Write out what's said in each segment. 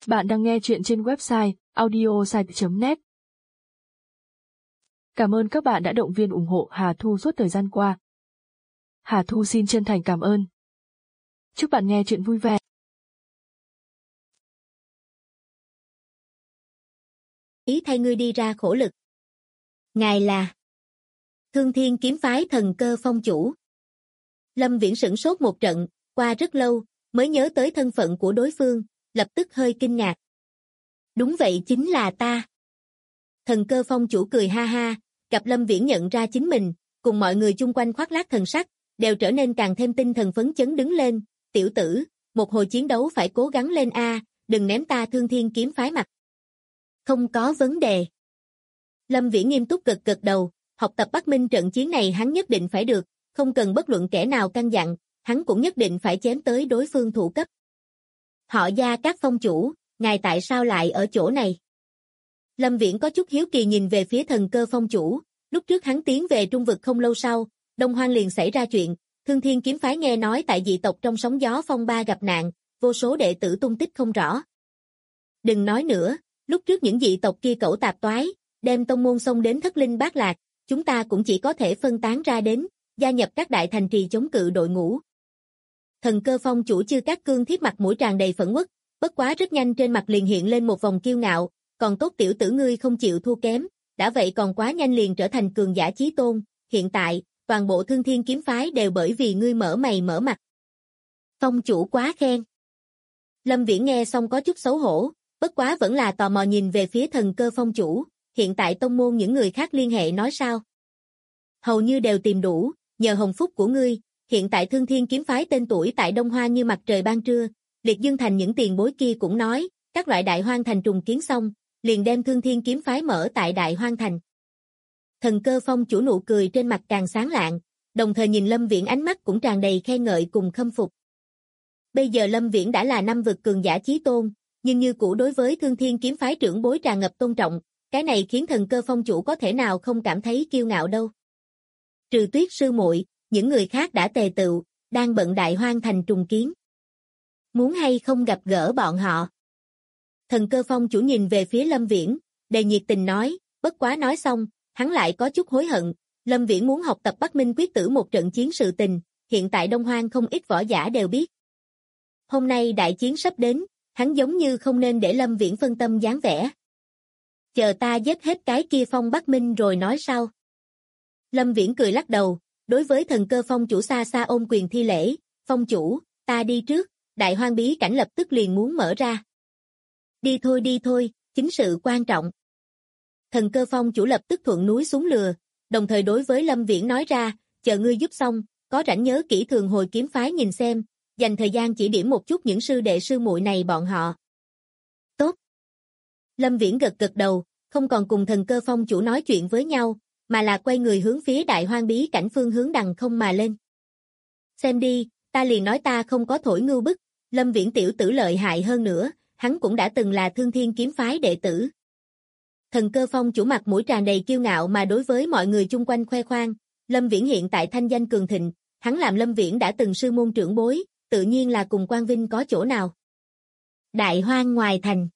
Bạn đang nghe chuyện trên website audiosite.net. Cảm ơn các bạn đã động viên ủng hộ Hà Thu suốt thời gian qua. Hà Thu xin chân thành cảm ơn. Chúc bạn nghe chuyện vui vẻ. Ý thay ngươi đi ra khổ lực. Ngài là Thương Thiên kiếm phái Thần Cơ Phong chủ. Lâm Viễn sửng sốt một trận, qua rất lâu, mới nhớ tới thân phận của đối phương, lập tức hơi kinh ngạc. Đúng vậy, chính là ta. Thần Cơ Phong chủ cười ha ha, gặp Lâm Viễn nhận ra chính mình, cùng mọi người chung quanh khoác lác thần sắc, đều trở nên càng thêm tinh thần phấn chấn đứng lên. Tiểu tử, một hồi chiến đấu phải cố gắng lên a, đừng ném ta Thương Thiên kiếm phái mặt. Không có vấn đề. Lâm Viễn nghiêm túc gật gật đầu, học tập Bắc Minh trận chiến này hắn nhất định phải được, không cần bất luận kẻ nào căn dặn, hắn cũng nhất định phải chém tới đối phương thủ cấp. Họ Gia Các phong chủ, ngài tại sao lại ở chỗ này? Lâm Viễn có chút hiếu kỳ nhìn về phía Thần Cơ Phong chủ, lúc trước hắn tiến về Trung vực không lâu sau, Đông Hoang liền xảy ra chuyện, Thương Thiên kiếm phái nghe nói tại dị tộc trong sóng gió phong ba gặp nạn, vô số đệ tử tung tích không rõ. Đừng nói nữa, lúc trước những dị tộc kia cẩu tạp toái, đem tông môn xông đến thất linh bát lạc, chúng ta cũng chỉ có thể phân tán ra đến, gia nhập các đại thành trì chống cự đội ngũ. Thần Cơ Phong chủ Chư Cát Cương thiết mặt mũi tràn đầy phẫn uất, bất quá rất nhanh trên mặt liền hiện lên một vòng kiêu ngạo, còn tốt tiểu tử ngươi không chịu thua kém, đã vậy còn quá nhanh liền trở thành cường giả chí tôn, hiện tại, toàn bộ Thương Thiên kiếm phái đều bởi vì ngươi mở mày mở mặt. Phong chủ quá khen. Lâm Viễn nghe xong có chút xấu hổ, bất quá vẫn là tò mò nhìn về phía Thần Cơ Phong chủ, hiện tại tông môn những người khác liên hệ nói sao? Hầu như đều tìm đủ, nhờ hồng phúc của ngươi, hiện tại Thương Thiên kiếm phái tên tuổi tại Đông Hoa như mặt trời ban trưa, Liệt Dương thành những tiền bối kia cũng nói, các loại đại hoang thành trùng kiến xong, liền đem Thương Thiên kiếm phái mở tại đại hoang thành. Thần Cơ Phong chủ nụ cười trên mặt càng sáng lạng, đồng thời nhìn Lâm Viễn ánh mắt cũng tràn đầy khen ngợi cùng khâm phục. Bây giờ Lâm Viễn đã là năm vực cường giả chí tôn, nhưng như cũ đối với Thương Thiên kiếm phái trưởng bối tràn ngập tôn trọng, cái này khiến Thần Cơ Phong chủ có thể nào không cảm thấy kiêu ngạo đâu. Trừ Tuyết sư muội, những người khác đã tề tựu, đang bận đại hoang thành trùng kiến. Muốn hay không gặp gỡ bọn họ? Thần Cơ Phong chủ nhìn về phía Lâm Viễn, đầy nhiệt tình nói, bất quá nói xong, hắn lại có chút hối hận, Lâm Viễn muốn học tập Bắc Minh quyết tử một trận chiến sự tình, hiện tại Đông Hoang không ít võ giả đều biết. Hôm nay đại chiến sắp đến, hắn giống như không nên để Lâm Viễn phân tâm dáng vẻ. Chờ ta giết hết cái kia Phong Bắc Minh rồi nói sau. Lâm Viễn cười lắc đầu, đối với Thần Cơ Phong chủ xa xa ôm quyền thi lễ, Phong chủ, ta đi trước, đại hoang bí cảnh lập tức liền muốn mở ra. Đi thôi, chính sự quan trọng. Thần Cơ Phong chủ lập tức thuận núi xuống lừa, đồng thời đối với Lâm Viễn nói ra, chờ ngươi giúp xong, có rảnh nhớ kỹ Thường Hồi kiếm phái nhìn xem, dành thời gian chỉ điểm một chút những sư đệ sư muội này bọn họ. Tốt. Lâm Viễn gật gật đầu, không còn cùng Thần Cơ Phong chủ nói chuyện với nhau, mà là quay người hướng phía đại hoang bí cảnh phương hướng đằng không mà lên. Xem đi, ta liền nói ta không có thổi ngưu bức, Lâm Viễn tiểu tử lợi hại hơn nữa, hắn cũng đã từng là Thương Thiên kiếm phái đệ tử. Thần Cơ Phong chủ mặt mũi tràn đầy kiêu ngạo mà đối với mọi người chung quanh khoe khoang, Lâm Viễn hiện tại thanh danh cường thịnh, hắn làm Lâm Viễn đã từng sư môn trưởng bối, tự nhiên là cùng Quang Vinh có chỗ nào. Đại hoang ngoài thành.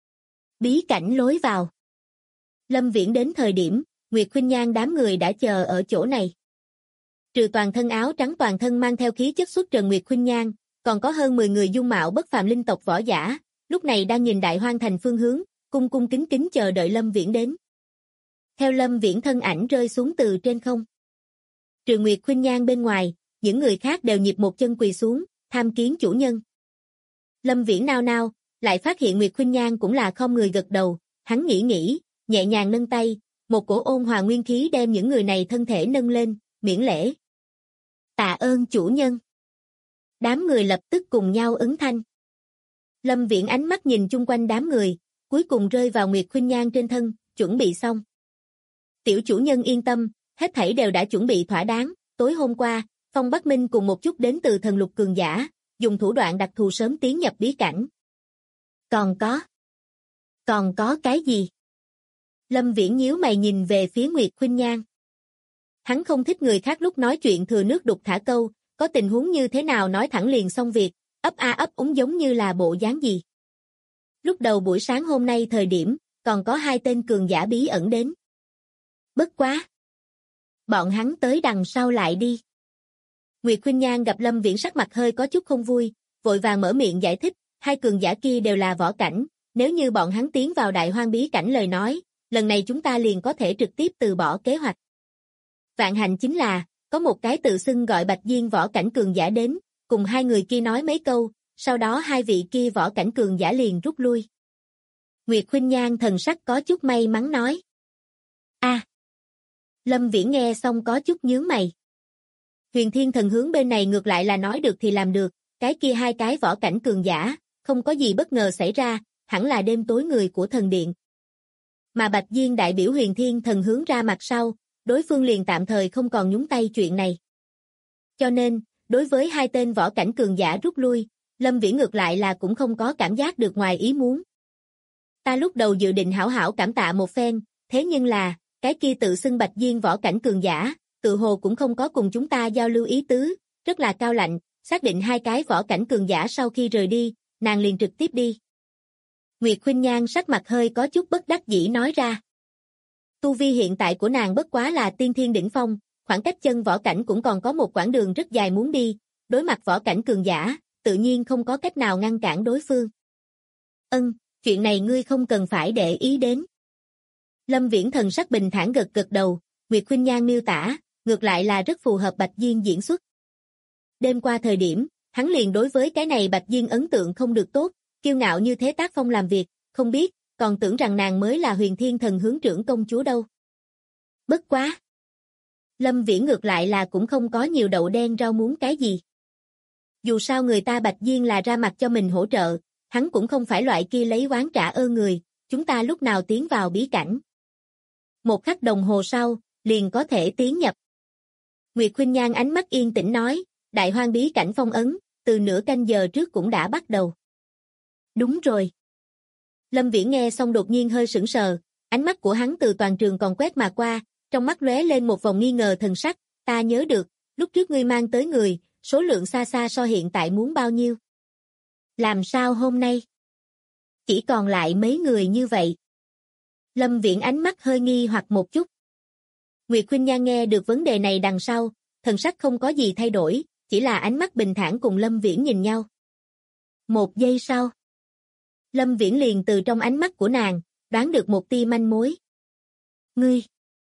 Bí cảnh lối vào. Lâm Viễn đến thời điểm, Nguyệt Khuynh Nhan đám người đã chờ ở chỗ này. Trừ toàn thân áo trắng toàn thân mang theo khí chất xuất trần Nguyệt Khuynh Nhan, còn có hơn 10 người dung mạo bất phàm linh tộc võ giả, lúc này đang nhìn đại hoang thành phương hướng, cung cung kính kính chờ đợi Lâm Viễn đến. Theo Lâm Viễn thân ảnh rơi xuống từ trên không. Trừ Nguyệt Khuynh Nhan bên ngoài, những người khác đều nhịp một chân quỳ xuống, tham kiến chủ nhân. Lâm Viễn nao nao, lại phát hiện Nguyệt Khuynh Nhan cũng là không người gật đầu, hắn nghĩ, nhẹ nhàng nâng tay, một cổ ôn hòa nguyên khí đem những người này thân thể nâng lên, miễn lễ. Tạ ơn chủ nhân. Đám người lập tức cùng nhau ứng thanh. Lâm Viễn ánh mắt nhìn chung quanh đám người, cuối cùng rơi vào Nguyệt Khuynh Nhan trên thân, chuẩn bị xong. Tiểu chủ nhân yên tâm, hết thảy đều đã chuẩn bị thỏa đáng, tối hôm qua, Phong Bắc Minh cùng một chút đến từ thần lục cường giả, dùng thủ đoạn đặc thù sớm tiến nhập bí cảnh. Còn có cái gì? Lâm Viễn nhíu mày nhìn về phía Nguyệt Khuynh Nhan. Hắn không thích người khác lúc nói chuyện thừa nước đục thả câu, có tình huống như thế nào nói thẳng liền xong việc, ấp a ấp úng giống như là bộ dáng gì. Lúc đầu buổi sáng hôm nay thời điểm, còn có 2 tên cường giả bí ẩn đến. Bất quá. Bọn hắn tới đằng sau lại đi. Nguyệt Khuynh Nhan gặp Lâm Viễn sắc mặt hơi có chút không vui, vội vàng mở miệng giải thích, 2 cường giả kia đều là võ cảnh, nếu như bọn hắn tiến vào Đại Hoang bí cảnh lời nói, lần này chúng ta liền có thể trực tiếp từ bỏ kế hoạch. Vạn hạnh chính là, có một cái tự xưng gọi Bạch Diên võ cảnh cường giả đến, cùng 2 người kia nói mấy câu, sau đó 2 vị kia võ cảnh cường giả liền rút lui. Nguyệt Khuynh Nhan thần sắc có chút may mắn nói. Lâm Viễn nghe xong có chút nhướng mày. Huyền Thiên Thần Hướng bên này ngược lại là nói được thì làm được, cái kia 2 cái võ cảnh cường giả, không có gì bất ngờ xảy ra, hẳn là đêm tối người của thần điện. Mà Bạch Diên đại biểu Huyền Thiên Thần Hướng ra mặt sau, đối phương liền tạm thời không còn nhúng tay chuyện này. Cho nên, đối với 2 tên võ cảnh cường giả rút lui, Lâm Viễn ngược lại là cũng không có cảm giác được ngoài ý muốn. Ta lúc đầu dự định hảo hảo cảm tạ một phen, thế nhưng là, cái kia tự xưng Bạch Diên võ cảnh cường giả, tự hồ cũng không có cùng chúng ta giao lưu ý tứ, rất là cao lạnh, xác định 2 cái võ cảnh cường giả sau khi rời đi, nàng liền trực tiếp đi. Nguyệt Khuynh Nhan sắc mặt hơi có chút bất đắc dĩ nói ra. Tu vi hiện tại của nàng bất quá là tiên thiên đỉnh phong, khoảng cách chân võ cảnh cũng còn có một quãng đường rất dài muốn đi, đối mặt võ cảnh cường giả, tự nhiên không có cách nào ngăn cản đối phương. Chuyện này ngươi không cần phải để ý đến. Lâm Viễn thần sắc bình thản gật gật đầu, Nguyệt Khuynh Nhan miêu tả, ngược lại là rất phù hợp Bạch Diên diễn xuất. Đêm qua thời điểm, hắn liền đối với cái này Bạch Diên ấn tượng không được tốt, kiêu ngạo như thế tác phong làm việc, không biết, còn tưởng rằng nàng mới là Huyền Thiên Thần Hướng trưởng công chúa đâu. Bất quá. Lâm Viễn ngược lại là cũng không có nhiều đậu đen rau muống cái gì. Dù sao người ta Bạch Diên là ra mặt cho mình hỗ trợ, hắn cũng không phải loại kia lấy oán trả ơn người, chúng ta lúc nào tiến vào bí cảnh. 1 khắc đồng hồ sau, liền có thể tiến nhập. Nguyệt Khuynh Nhan ánh mắt yên tĩnh nói, Đại Hoang bí cảnh phong ấn, từ nửa canh giờ trước cũng đã bắt đầu. Đúng rồi. Lâm Viễn nghe xong đột nhiên hơi sững sờ, ánh mắt của hắn từ toàn trường còn quét mà qua, trong mắt lóe lên một vòng nghi ngờ thần sắc, ta nhớ được, lúc trước ngươi mang tới người, số lượng xa xa so hiện tại muốn bao nhiêu. Làm sao hôm nay? Chỉ còn lại mấy người như vậy. Lâm Viễn ánh mắt hơi nghi hoặc một chút. Nguyệt Khuynh Nhan nghe được vấn đề này đằng sau, thần sắc không có gì thay đổi, chỉ là ánh mắt bình thản cùng Lâm Viễn nhìn nhau. 1 giây sau, Lâm Viễn liền từ trong ánh mắt của nàng, đoán được một tia manh mối. Ngươi!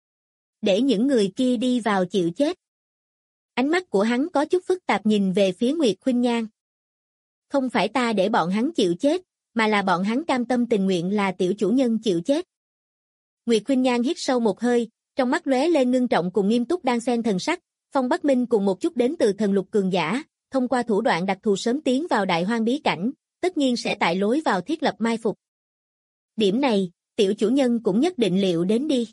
Để những người kia đi vào chịu chết. Ánh mắt của hắn có chút phức tạp nhìn về phía Nguyệt Khuynh Nhan. Không phải ta để bọn hắn chịu chết, mà là bọn hắn cam tâm tình nguyện là tiểu chủ nhân chịu chết. Nguyệt Khuynh Nhan hít sâu một hơi, trong mắt lóe lên ngưng trọng cùng nghiêm túc đan xen thần sắc, Phong Bắc Minh cùng một chút đến từ thần lục cường giả, thông qua thủ đoạn đặc thù sớm tiến vào Đại Hoang bí cảnh, tất nhiên sẽ tại lối vào thiết lập mai phục. Điểm này, tiểu chủ nhân cũng nhất định liệu đến đi.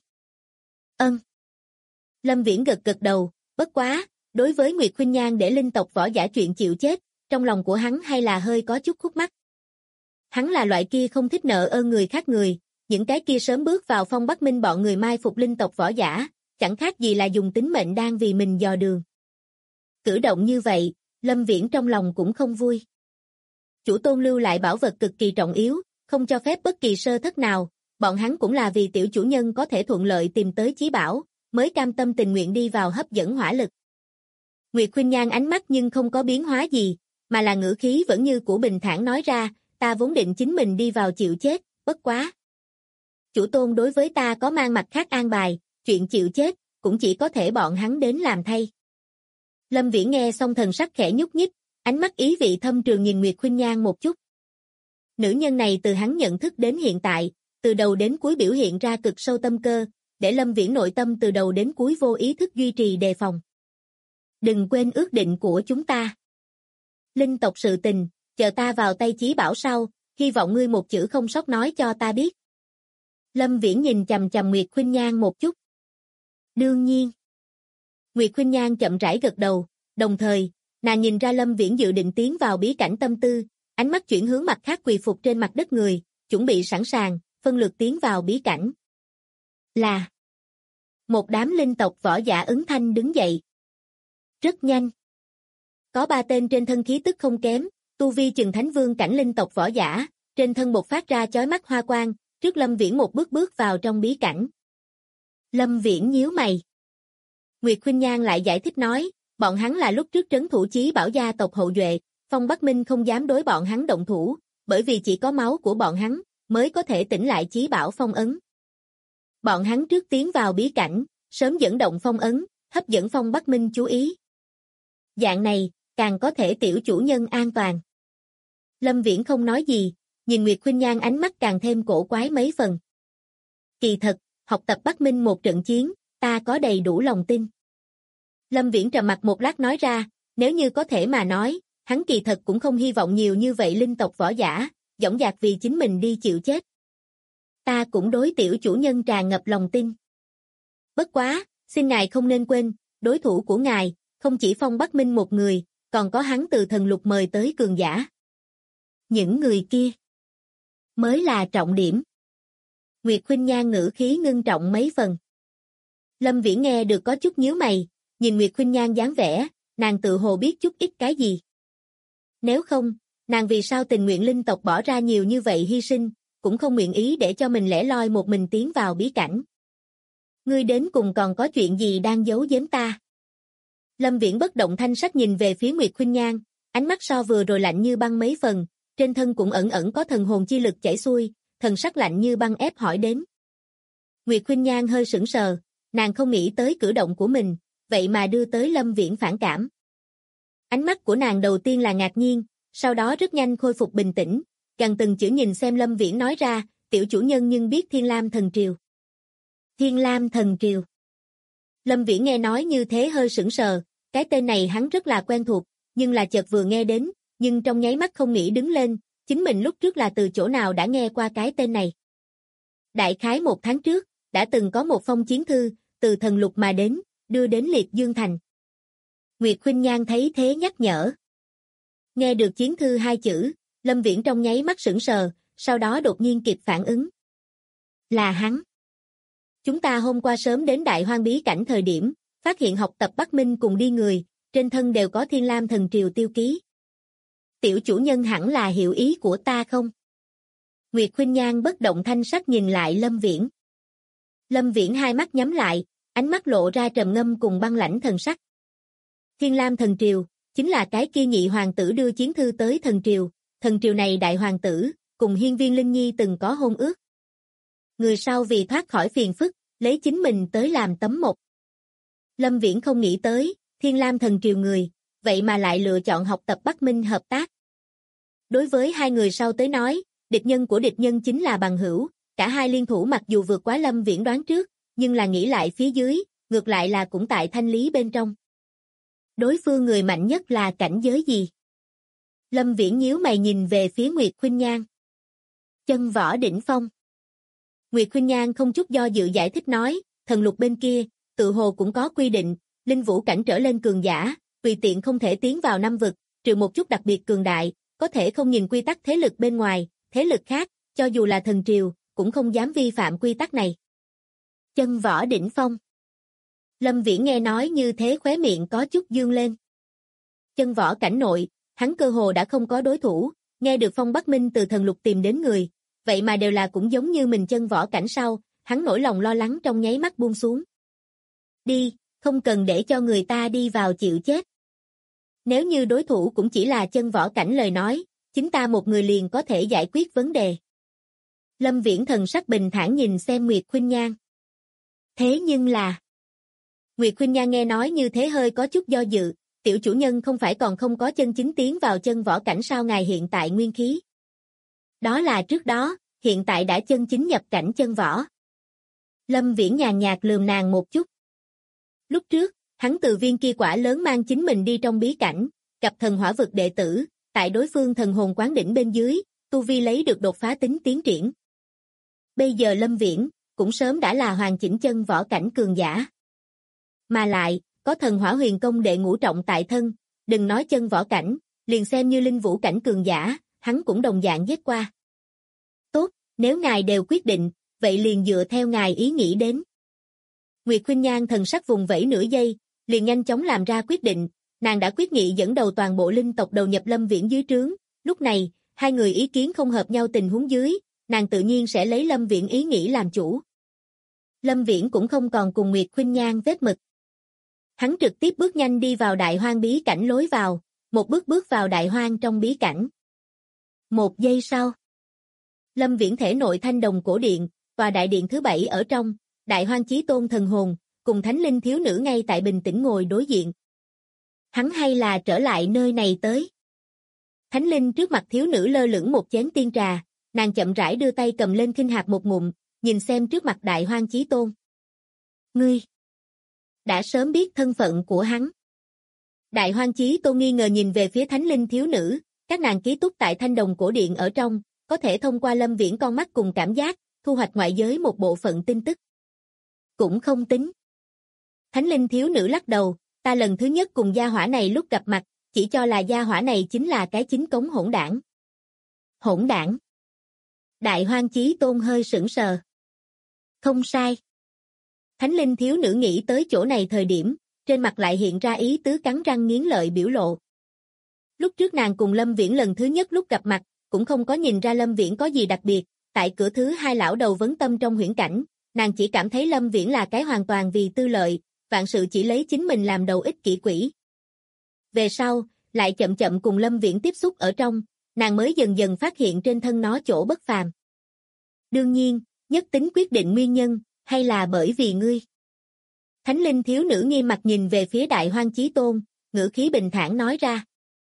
Lâm Viễn gật gật đầu, bất quá, đối với Nguyệt Khuynh Nhan để linh tộc võ giả chuyện chịu chết, trong lòng của hắn hay là hơi có chút khúc mắc. Hắn là loại kia không thích nợ ơn người khác người, những cái kia sớm bước vào Phong Bắc Minh bọn người mai phục linh tộc võ giả, chẳng khác gì là dùng tính mệnh đang vì mình dò đường. Cử động như vậy, Lâm Viễn trong lòng cũng không vui. Chủ tôn lưu lại bảo vật cực kỳ trọng yếu, không cho phép bất kỳ sơ thất nào, bọn hắn cũng là vì tiểu chủ nhân có thể thuận lợi tìm tới chí bảo, mới cam tâm tình nguyện đi vào hấp dẫn hỏa lực. Nguyệt Khuynh Nhan ánh mắt nhưng không có biến hóa gì, mà là ngữ khí vẫn như của bình thản nói ra, ta vốn định chính mình đi vào chịu chết, bất quá. Chủ tôn đối với ta có mang mặt khác an bài, chuyện chịu chết, cũng chỉ có thể bọn hắn đến làm thay. Lâm Viễn nghe xong thần sắc khẽ nhúc nhích, ánh mắt ý vị thâm trường nhìn Nguyệt Khuynh Nhan một chút. Nữ nhân này từ hắn nhận thức đến hiện tại, từ đầu đến cuối biểu hiện ra cực sâu tâm cơ, để Lâm Viễn nội tâm từ đầu đến cuối vô ý thức duy trì đề phòng. Đừng quên ước định của chúng ta. Linh tộc sự tình, chờ ta vào tay chí bảo sau, hy vọng ngươi một chữ không sót nói cho ta biết. Lâm Viễn nhìn chằm chằm Nguyệt Khuynh Nhan một chút. Đương nhiên. Nguyệt Khuynh Nhan chậm rãi gật đầu, đồng thời, nàng nhìn ra Lâm Viễn dự định tiến vào bí cảnh tâm tư, ánh mắt chuyển hướng mặt khác quỳ phục trên mặt đất người, chuẩn bị sẵn sàng, phân lượt tiến vào bí cảnh. Là một đám linh tộc võ giả ứng thanh đứng dậy. Rất nhanh. Có 3 tên trên thân khí tức không kém, tu vi chừng thánh vương cảnh linh tộc võ giả, trên thân bộc phát ra chói mắt hoa quang, trước Lâm Viễn một bước bước vào trong bí cảnh. Lâm Viễn nhíu mày. Nguyệt Khuynh Nhan lại giải thích nói, bọn hắn là lúc trước trấn thủ Chí Bảo gia tộc hậu duệ, Phong Bắc Minh không dám đối bọn hắn động thủ, bởi vì chỉ có máu của bọn hắn mới có thể tỉnh lại Chí Bảo phong ấn. Bọn hắn trước tiến vào bí cảnh, sớm dẫn động phong ấn, hấp dẫn Phong Bắc Minh chú ý. Dạng này, càng có thể tiểu chủ nhân an toàn. Lâm Viễn không nói gì, nhìn Nguyệt Khuynh Nhan ánh mắt càng thêm cổ quái mấy phần. Kỳ thật, học tập Bắc Minh một trận chiến, ta có đầy đủ lòng tin. Lâm Viễn trầm mặt một lát nói ra, nếu như có thể mà nói, hắn kỳ thật cũng không hy vọng nhiều như vậy linh tộc võ giả, dõng dạc vì chính mình đi chịu chết. Ta cũng đối tiểu chủ nhân tràn ngập lòng tin. Bất quá, xin ngài không nên quên, đối thủ của ngài, không chỉ Phong Bắc Minh một người, còn có hắn từ thần lục mời tới cường giả. Những người kia mới là trọng điểm. Nguyệt Khuynh Nhan ngữ khí ngưng trọng mấy phần. Lâm Viễn nghe được có chút nhíu mày, nhìn Nguyệt Khuynh Nhan dáng vẻ, nàng tự hồ biết chút ít cái gì. Nếu không, nàng vì sao tình nguyện linh tộc bỏ ra nhiều như vậy hy sinh, cũng không nguyện ý để cho mình lẻ loi một mình tiến vào bí cảnh. Ngươi đến cùng còn có chuyện gì đang giấu giếm ta? Lâm Viễn bất động thanh sắc nhìn về phía Nguyệt Khuynh Nhan, ánh mắt so vừa rồi lạnh như băng mấy phần, trên thân cũng ẩn ẩn có thần hồn chi lực chảy xuôi, thần sắc lạnh như băng ép hỏi đến. Nguyệt Khuynh Nhan hơi sững sờ, nàng không nghĩ tới cử động của mình, vậy mà đưa tới Lâm Viễn phản cảm. Ánh mắt của nàng đầu tiên là ngạc nhiên, sau đó rất nhanh khôi phục bình tĩnh, gần từng chữ nhìn xem Lâm Viễn nói ra, tiểu chủ nhân nhưng biết Thiên Lam Thần Triều. Thiên Lam Thần Triều. Lâm Viễn nghe nói như thế hơi sững sờ, cái tên này hắn rất là quen thuộc, nhưng là chợt vừa nghe đến, nhưng trong nháy mắt không nghĩ đứng lên, chính mình lúc trước là từ chỗ nào đã nghe qua cái tên này. Đại khái 1 tháng trước, đã từng có một phong chiến thư, từ thần lục mà đến, đưa đến Liệt Dương Thành. Nguyệt Khuynh Nhan thấy thế nhắc nhở. Nghe được chiến thư 2 chữ, Lâm Viễn trong nháy mắt sững sờ, sau đó đột nhiên kịp phản ứng. Là hắn. Chúng ta hôm qua sớm đến Đại Hoang bí cảnh thời điểm, phát hiện học tập Bắc Minh cùng đi người, trên thân đều có Thiên Lam Thần Triều tiêu ký. Tiểu chủ nhân hẳn là hiểu ý của ta không? Nguyệt Khuynh Nhan bất động thanh sắc nhìn lại Lâm Viễn. Lâm Viễn hai mắt nhắm lại, ánh mắt lộ ra trầm ngâm cùng băng lãnh thần sắc. Thiên Lam Thần Triều, chính là cái kia nhị hoàng tử đưa chiến thư tới thần triều này đại hoàng tử, cùng Hiên Viên Linh Nhi từng có hôn ước. Người sau vì thoát khỏi phiền phức, lấy chính mình tới làm tấm mộc. Lâm Viễn không nghĩ tới, Thiên Lam Thần Triều người, vậy mà lại lựa chọn học tập Bắc Minh hợp tác. Đối với hai người sau tới nói, địch nhân của địch nhân chính là bằng hữu, cả hai liên thủ mặc dù vượt quá Lâm Viễn đoán trước, nhưng là nghĩ lại phía dưới, ngược lại là cũng tại thanh lý bên trong. Đối phương người mạnh nhất là cảnh giới gì? Lâm Viễn nhíu mày nhìn về phía Nguyệt Khuynh Nhan. Chân võ đỉnh phong. Nguyệt Khuynh Nhan không chút do dự giải thích nói, thần lục bên kia, tự hồ cũng có quy định, linh vũ cảnh trở lên cường giả, tùy tiện không thể tiến vào năm vực, trừ một chút đặc biệt cường đại, có thể không nhìn quy tắc thế lực bên ngoài, thế lực khác, cho dù là thần triều, cũng không dám vi phạm quy tắc này. Chân võ đỉnh phong. Lâm Viễn nghe nói như thế khóe miệng có chút dương lên. Chân võ cảnh nội, hắn cơ hồ đã không có đối thủ, nghe được Phong Bắc Minh từ thần lục tìm đến người, vậy mà đều là cũng giống như mình chân võ cảnh sau, hắn nỗi lòng lo lắng trong nháy mắt buông xuống. Đi, không cần để cho người ta đi vào chịu chết. Nếu như đối thủ cũng chỉ là chân võ cảnh lời nói, chính ta một người liền có thể giải quyết vấn đề. Lâm Viễn thần sắc bình thản nhìn xem Nguyệt Khuynh Nhan. Thế nhưng là... Nguyệt Khuynh Nhan nghe nói như thế hơi có chút do dự, tiểu chủ nhân không phải còn không có chân chính tiến vào chân võ cảnh sao ngài hiện tại nguyên khí. Đó là trước đó, hiện tại đã chân chính nhập cảnh chân võ. Lâm Viễn nhàn nhạt lườm nàng một chút. Lúc trước, hắn từ viên kia quả lớn mang chính mình đi trong bí cảnh, gặp thần hỏa vực đệ tử, tại đối phương thần hồn quán đỉnh bên dưới, tu vi lấy được đột phá tính tiến triển. Bây giờ Lâm Viễn, cũng sớm đã là hoàn chỉnh chân võ cảnh cường giả. Mà lại, có thần hỏa huyền công đệ ngũ trọng tại thân, đừng nói chân võ cảnh, liền xem như linh vũ cảnh cường giả, hắn cũng đồng dạng giết qua. Tốt, nếu ngài đều quyết định, vậy liền dựa theo ngài ý nghĩ đến. Nguyệt Khuynh Nhan thần sắc vùng vẫy nửa giây, liền nhanh chóng làm ra quyết định, nàng đã quyết nghị dẫn đầu toàn bộ linh tộc đầu nhập Lâm Viễn dưới trướng, lúc này, hai người ý kiến không hợp nhau tình huống dưới, nàng tự nhiên sẽ lấy Lâm Viễn ý nghĩ làm chủ. Lâm Viễn cũng không còn cùng Nguyệt Khuynh Nhan vết mực. Hắn trực tiếp bước nhanh đi vào đại hoang bí cảnh lối vào, một bước bước vào đại hoang trong bí cảnh. Một giây sau, Lâm Viễn thể nội thanh đồng cổ điện, và đại điện thứ 7 ở trong, đại hoang chí tôn thần hồn, cùng thánh linh thiếu nữ ngay tại bình tĩnh ngồi đối diện. Hắn hay là trở lại nơi này tới. Thánh linh trước mặt thiếu nữ lơ lửng một chén tiên trà, nàng chậm rãi đưa tay cầm lên khinh hạt một ngụm, nhìn xem trước mặt đại hoang chí tôn. Ngươi đã sớm biết thân phận của hắn. Đại hoang chí tôn nghi ngờ nhìn về phía thánh linh thiếu nữ, các nàng ký túc tại thanh đồng cổ điện ở trong, có thể thông qua Lâm Viễn con mắt cùng cảm giác, thu hoạch ngoại giới một bộ phận tin tức. Cũng không tính. Thánh linh thiếu nữ lắc đầu, ta lần thứ nhất cùng gia hỏa này lúc gặp mặt, chỉ cho là gia hỏa này chính là cái chính cống hỗn đảng. Hỗn đảng. Đại hoang chí tôn hơi sững sờ. Không sai. Thánh linh thiếu nữ nghĩ tới chỗ này thời điểm, trên mặt lại hiện ra ý tứ cắn răng nghiến lợi biểu lộ. Lúc trước nàng cùng Lâm Viễn lần thứ nhất lúc gặp mặt, cũng không có nhìn ra Lâm Viễn có gì đặc biệt, tại cửa thứ hai lão đầu vấn tâm trong huyễn cảnh, nàng chỉ cảm thấy Lâm Viễn là cái hoàn toàn vì tư lợi, vạn sự chỉ lấy chính mình làm đầu ích kỷ quỷ. Về sau, lại chậm chậm cùng Lâm Viễn tiếp xúc ở trong, nàng mới dần dần phát hiện trên thân nó chỗ bất phàm. Đương nhiên, nhất tính quyết định nguyên nhân, hay là bởi vì ngươi. Thánh linh thiếu nữ nghiêm mặt nhìn về phía đại hoang chí tôn, ngữ khí bình thản nói ra.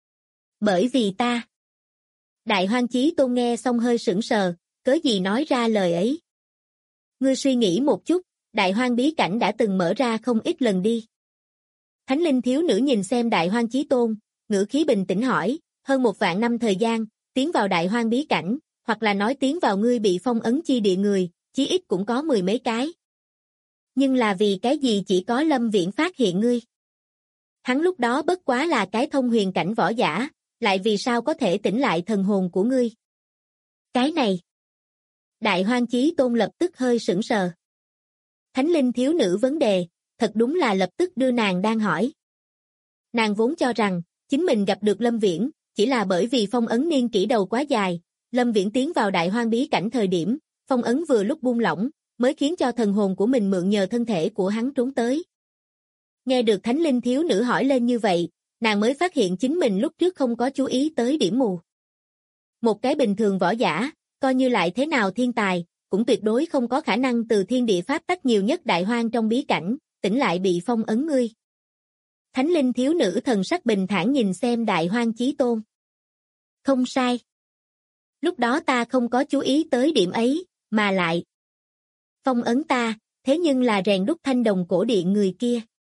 Bởi vì ta. Đại hoang chí tôn nghe xong hơi sững sờ, cớ gì nói ra lời ấy. Ngươi suy nghĩ một chút, đại hoang bí cảnh đã từng mở ra không ít lần đi. Thánh linh thiếu nữ nhìn xem đại hoang chí tôn, ngữ khí bình tĩnh hỏi, hơn 1.000 năm thời gian, tiến vào đại hoang bí cảnh, hoặc là nói tiến vào ngươi bị phong ấn chi địa người, chí ít cũng có 10 mấy cái. Nhưng là vì cái gì chỉ có Lâm Viễn phát hiện ngươi? Hắn lúc đó bất quá là cái thông huyền cảnh võ giả, lại vì sao có thể tỉnh lại thần hồn của ngươi? Cái này. Đại hoang chí tôn lập tức hơi sững sờ. Thánh linh thiếu nữ vấn đề, thật đúng là lập tức đưa nàng đang hỏi. Nàng vốn cho rằng, chính mình gặp được Lâm Viễn, chỉ là bởi vì phong ấn niên kỷ đầu quá dài, Lâm Viễn tiến vào đại hoang bí cảnh thời điểm, phong ấn vừa lúc buông lỏng, mới khiến cho thần hồn của mình mượn nhờ thân thể của hắn trốn tới. Nghe được thánh linh thiếu nữ hỏi lên như vậy, nàng mới phát hiện chính mình lúc trước không có chú ý tới điểm mù. Một cái bình thường võ giả, coi như lại thế nào thiên tài, cũng tuyệt đối không có khả năng từ thiên địa pháp tắc nhiều nhất đại hoang trong bí cảnh, tỉnh lại bị phong ấn ngươi. Thánh linh thiếu nữ thần sắc bình thản nhìn xem đại hoang chí tôn. Không sai. Lúc đó ta không có chú ý tới điểm ấy, mà lại. Phong ấn ta, thế nhưng là rèn đúc thanh đồng cổ điện người kia.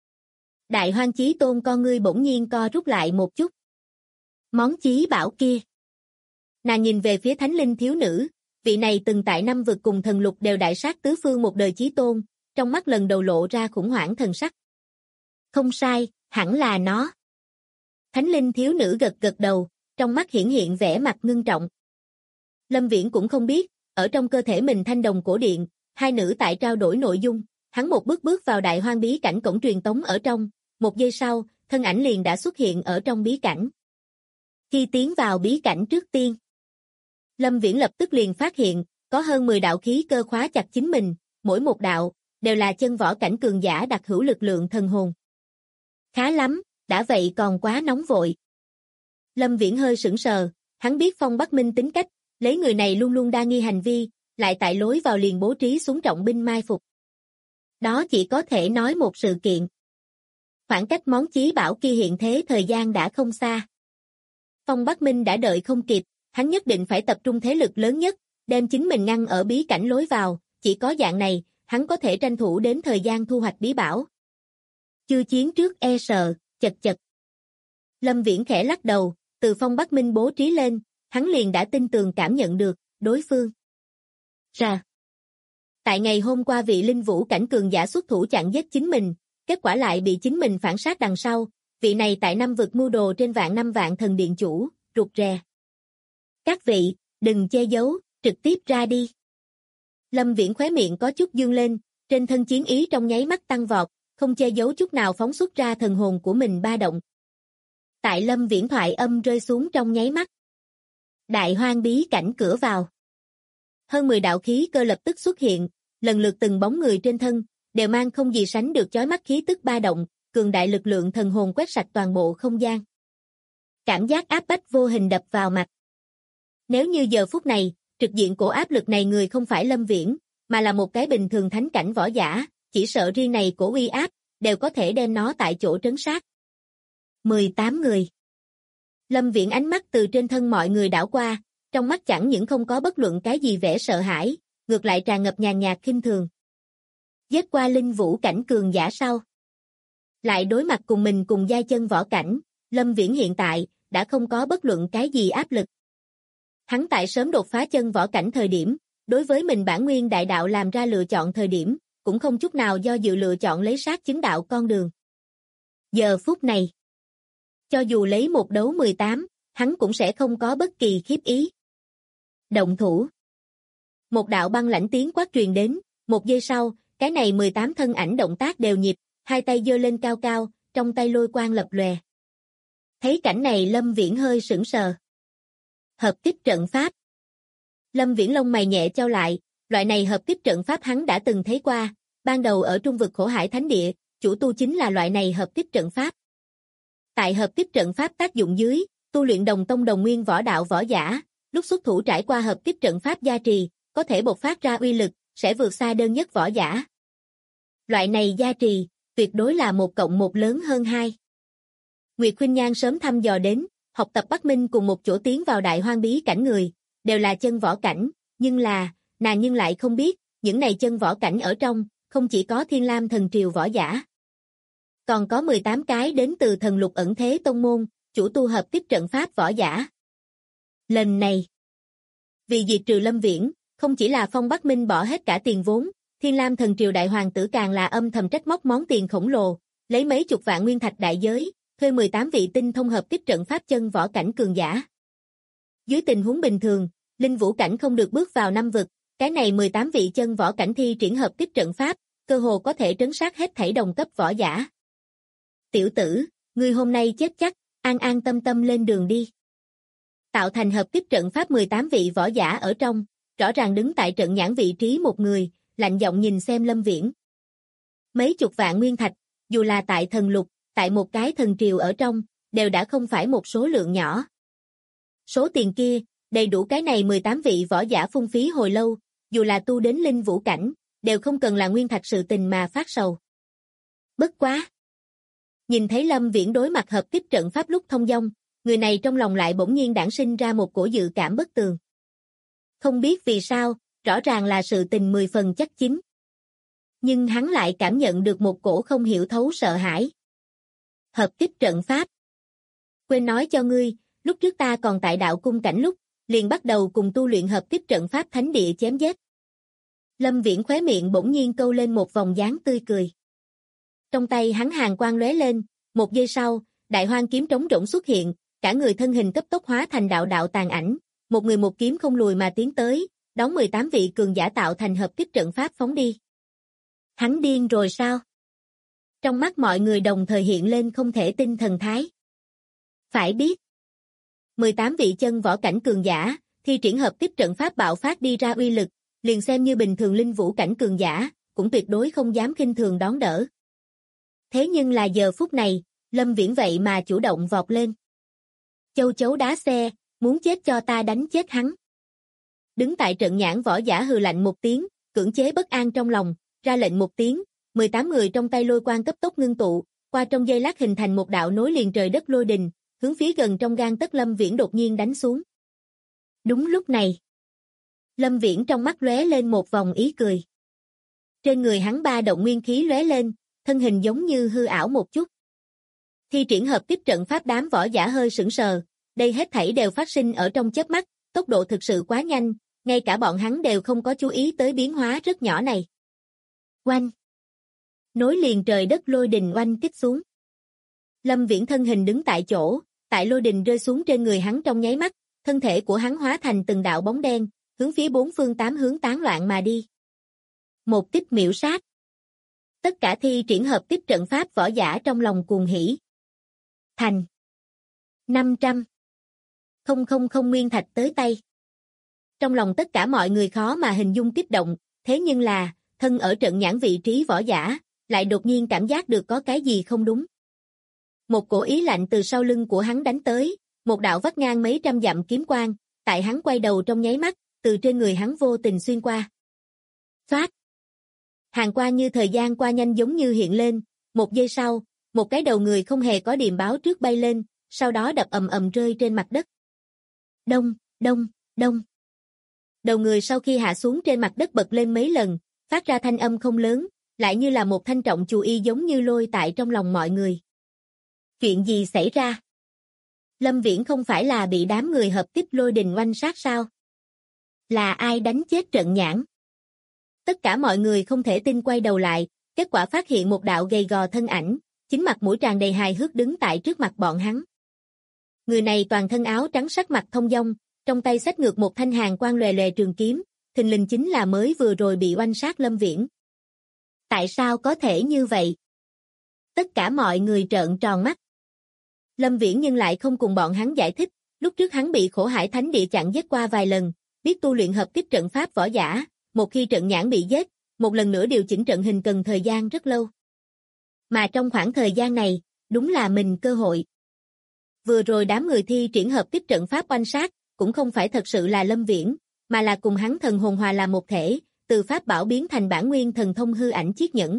Đại hoang chí tôn con ngươi bỗng nhiên co rút lại một chút. Món chí bảo kia. Nàng nhìn về phía thánh linh thiếu nữ, vị này từng tại năm vực cùng thần lục đều đại sát tứ phương một đời chí tôn, trong mắt lần đầu lộ ra khủng hoảng thần sắc. Không sai, hẳn là nó. Thánh linh thiếu nữ gật gật đầu, trong mắt hiển hiện vẻ mặt ngưng trọng. Lâm Viễn cũng không biết, ở trong cơ thể mình thanh đồng cổ điện, hai nữ tại trao đổi nội dung, hắn một bước bước vào đại hoang bí cảnh cổng truyền tống ở trong, một giây sau, thân ảnh liền đã xuất hiện ở trong bí cảnh. Khi tiến vào bí cảnh trước tiên, Lâm Viễn lập tức liền phát hiện, có hơn 10 đạo khí cơ khóa chặt chính mình, mỗi một đạo, đều là chân võ cảnh cường giả đặc hữu lực lượng thần hồn. Khá lắm, đã vậy còn quá nóng vội. Lâm Viễn hơi sững sờ, hắn biết Phong Bắc Minh tính cách, lấy người này luôn luôn đa nghi hành vi, lại tại lối vào liền bố trí xuống trọng binh mai phục. Đó chỉ có thể nói một sự kiện. Khoảng cách món chí bảo kia hiện thế thời gian đã không xa. Phong Bắc Minh đã đợi không kịp, hắn nhất định phải tập trung thế lực lớn nhất, đem chính mình ngăn ở bí cảnh lối vào, chỉ có dạng này, hắn có thể tranh thủ đến thời gian thu hoạch bí bảo. Chưa chiến trước e sợ, chật chật. Lâm Viễn khẽ lắc đầu, từ Phong Bắc Minh bố trí lên, hắn liền đã tin tường cảm nhận được, đối phương. Ra. Tại ngày hôm qua vị linh vũ cảnh cường giả xuất thủ chặn giết chính mình, kết quả lại bị chính mình phản sát đằng sau, vị này tại năm vực mưu đồ trên vạn năm vạn thần điện chủ, rụt rè. Các vị, đừng che giấu, trực tiếp ra đi. Lâm Viễn khóe miệng có chút dương lên, trên thân chiến ý trong nháy mắt tăng vọt, không che giấu chút nào phóng xuất ra thần hồn của mình ba động. Tại Lâm Viễn thoại âm rơi xuống trong nháy mắt. Đại hoang bí cảnh cửa vào. Hơn 10 đạo khí cơ lập tức xuất hiện, lần lượt từng bóng người trên thân, đều mang không gì sánh được chói mắt khí tức ba động, cường đại lực lượng thần hồn quét sạch toàn bộ không gian. Cảm giác áp bách vô hình đập vào mặt. Nếu như giờ phút này, trực diện cổ áp lực này người không phải Lâm Viễn, mà là một cái bình thường thánh cảnh võ giả, chỉ sợ riêng này cổ uy áp, đều có thể đem nó tại chỗ trấn sát. 18 người. Lâm Viễn ánh mắt từ trên thân mọi người đảo qua, trong mắt chẳng những không có bất luận cái gì vẻ sợ hãi, ngược lại tràn ngập nhàn nhạt khinh thường. Giết qua linh vũ cảnh cường giả sau. Lại đối mặt cùng mình cùng giai chân võ cảnh, Lâm Viễn hiện tại, đã không có bất luận cái gì áp lực. Hắn tại sớm đột phá chân võ cảnh thời điểm, đối với mình bản nguyên đại đạo làm ra lựa chọn thời điểm, cũng không chút nào do dự lựa chọn lấy sát chứng đạo con đường. Giờ phút này, cho dù lấy một đấu 18, hắn cũng sẽ không có bất kỳ khiếp ý. Động thủ. Một đạo băng lãnh tiếng quát truyền đến, một giây sau, cái này 18 thân ảnh động tác đều nhịp, hai tay giơ lên cao cao, trong tay lôi quang lập lòe. Thấy cảnh này Lâm Viễn hơi sững sờ. Hợp kích trận pháp. Lâm Viễn lông mày nhẹ chau lại, loại này hợp kích trận pháp hắn đã từng thấy qua, ban đầu ở trung vực Khổ Hải Thánh Địa, chủ tu chính là loại này hợp kích trận pháp. Tại hợp kích trận pháp tác dụng dưới, tu luyện đồng tông đồng nguyên võ đạo võ giả, lúc xuất thủ trải qua hợp kích trận pháp gia trì, có thể bộc phát ra uy lực, sẽ vượt xa đơn nhất võ giả. Loại này gia trì, tuyệt đối là 1 cộng 1 lớn hơn 2. Nguyệt Khuynh Nhan sớm thăm dò đến, học tập Bắc Minh cùng một chỗ tiến vào đại hoang bí cảnh người, đều là chân võ cảnh, nhưng nàng lại không biết, những này chân võ cảnh ở trong, không chỉ có Thiên Lam thần triều võ giả. Còn có 18 cái đến từ thần lục ẩn thế tông môn, chủ tu hợp kích trận pháp võ giả. Lần này, vì diệt trừ Lâm Viễn, không chỉ là Phong Bắc Minh bỏ hết cả tiền vốn, Thiên Lam thần triều đại hoàng tử càng là âm thầm trách móc món tiền khổng lồ, lấy mấy chục vạn nguyên thạch đại giới, thuê 18 vị tinh thông hợp kích trận pháp chân võ cảnh cường giả. Dưới tình huống bình thường, linh vũ cảnh không được bước vào năm vực, cái này 18 vị chân võ cảnh thi triển hợp kích trận pháp, cơ hồ có thể trấn sát hết thảy đồng cấp võ giả. Tiểu tử, ngươi hôm nay chết chắc, an an tâm tâm lên đường đi. Tạo thành hợp kích trận pháp 18 vị võ giả ở trong, rõ ràng đứng tại trận nhãn vị trí một người, lạnh giọng nhìn xem Lâm Viễn. Mấy chục vạn nguyên thạch, dù là tại thần lục, tại một cái thần triều ở trong, đều đã không phải một số lượng nhỏ. Số tiền kia, đầy đủ cái này 18 vị võ giả phung phí hồi lâu, dù là tu đến linh vũ cảnh, đều không cần là nguyên thạch sự tình mà phát sầu. Bất quá. Nhìn thấy Lâm Viễn đối mặt hợp kích trận pháp lúc thông dong, người này trong lòng lại bỗng nhiên đản sinh ra một cổ dự cảm bất tường. Không biết vì sao, rõ ràng là sự tình 10 phần chắc chín. Nhưng hắn lại cảm nhận được một cổ không hiểu thấu sợ hãi. Hợp kích trận pháp. Quên nói cho ngươi, lúc trước ta còn tại đạo cung cảnh lúc, liền bắt đầu cùng tu luyện hợp kích trận pháp thánh địa chém giết. Lâm Viễn khóe miệng bỗng nhiên câu lên một vòng dáng tươi cười. Trong tay hắn hàn quang lóe lên, một giây sau, đại hoang kiếm trống rỗng xuất hiện, cả người thân hình cấp tốc hóa thành đạo đạo tàn ảnh, một người một kiếm không lùi mà tiến tới, đón 18 vị cường giả tạo thành hợp kích trận pháp phóng đi. Hắn điên rồi sao? Trong mắt mọi người đồng thời hiện lên không thể tin thần thái. Phải biết, 18 vị chân võ cảnh cường giả, thi triển hợp kích trận pháp bạo phát đi ra uy lực, liền xem như bình thường linh vũ cảnh cường giả, cũng tuyệt đối không dám khinh thường đón đỡ. Thế nhưng là giờ phút này, Lâm Viễn vậy mà chủ động vọt lên. Châu chấu đá xe, muốn chết cho ta đánh chết hắn. Đứng tại trận nhãn võ giả hừ lạnh một tiếng, cưỡng chế bất an trong lòng, ra lệnh một tiếng, 18 người trong tay lôi quang cấp tốc ngưng tụ, qua trong giây lát hình thành một đạo nối liền trời đất lôi đình, hướng phía gần trong gang tấc Lâm Viễn đột nhiên đánh xuống. Đúng lúc này, Lâm Viễn trong mắt lóe lên một vòng ý cười. Trên người hắn ba động nguyên khí lóe lên, thân hình giống như hư ảo một chút. Thi triển hợp kích trận pháp đám võ giả hơi sững sờ, đây hết thảy đều phát sinh ở trong chớp mắt, tốc độ thực sự quá nhanh, ngay cả bọn hắn đều không có chú ý tới biến hóa rất nhỏ này. Oanh! Nối liền trời đất lôi đình oanh kích xuống. Lâm Viễn thân hình đứng tại chỗ, tại lôi đình rơi xuống trên người hắn trong nháy mắt, thân thể của hắn hóa thành từng đạo bóng đen, hướng phía bốn phương tám hướng tán loạn mà đi. Một kích miểu sát. Tất cả thi triển hợp kích trận pháp võ giả trong lòng cuồng hỉ. Thành 500. không nguyên thạch tới tay. Trong lòng tất cả mọi người khó mà hình dung kích động, thế nhưng là, thân ở trận nhãn vị trí võ giả, lại đột nhiên cảm giác được có cái gì không đúng. Một cổ ý lạnh từ sau lưng của hắn đánh tới, một đạo vắt ngang mấy trăm dặm kiếm quang, tại hắn quay đầu trong nháy mắt, từ trên người hắn vô tình xuyên qua. Xoát! Hàng quang như thời gian qua nhanh giống như hiện lên, một giây sau, một cái đầu người không hề có điềm báo trước bay lên, sau đó đập ầm ầm rơi trên mặt đất. Đông, đông, đông. Đầu người sau khi hạ xuống trên mặt đất bật lên mấy lần, phát ra thanh âm không lớn, lại như là một thanh trọng chù y giống như lôi tại trong lòng mọi người. Chuyện gì xảy ra? Lâm Viễn không phải là bị đám người hợp kích lôi đình oanh sát sao? Là ai đánh chết Trận Nhãn? Tất cả mọi người không thể tin quay đầu lại, kết quả phát hiện một đạo gầy gò thân ảnh, chính mặt mũi tràn đầy hài hước đứng tại trước mặt bọn hắn. Người này toàn thân áo trắng sắc mặt thông dong, trong tay xách ngược một thanh hàn quang lòe lòe trường kiếm, thình lình chính là mới vừa rồi bị oanh sát Lâm Viễn. Tại sao có thể như vậy? Tất cả mọi người trợn tròn mắt. Lâm Viễn nhưng lại không cùng bọn hắn giải thích, lúc trước hắn bị Khổ Hải Thánh Địa chặn giết qua vài lần, biết tu luyện hợp kích trận pháp võ giả, một khi Trận Nhãn bị giết, một lần nữa điều chỉnh trận hình cần thời gian rất lâu. Mà trong khoảng thời gian này, đúng là mình cơ hội. Vừa rồi đám người thi triển hợp kích trận pháp oanh sát, cũng không phải thật sự là Lâm Viễn, mà là cùng hắn thần hồn hòa làm một thể, từ pháp bảo biến thành bản nguyên thần thông hư ảnh chiết nhẫn.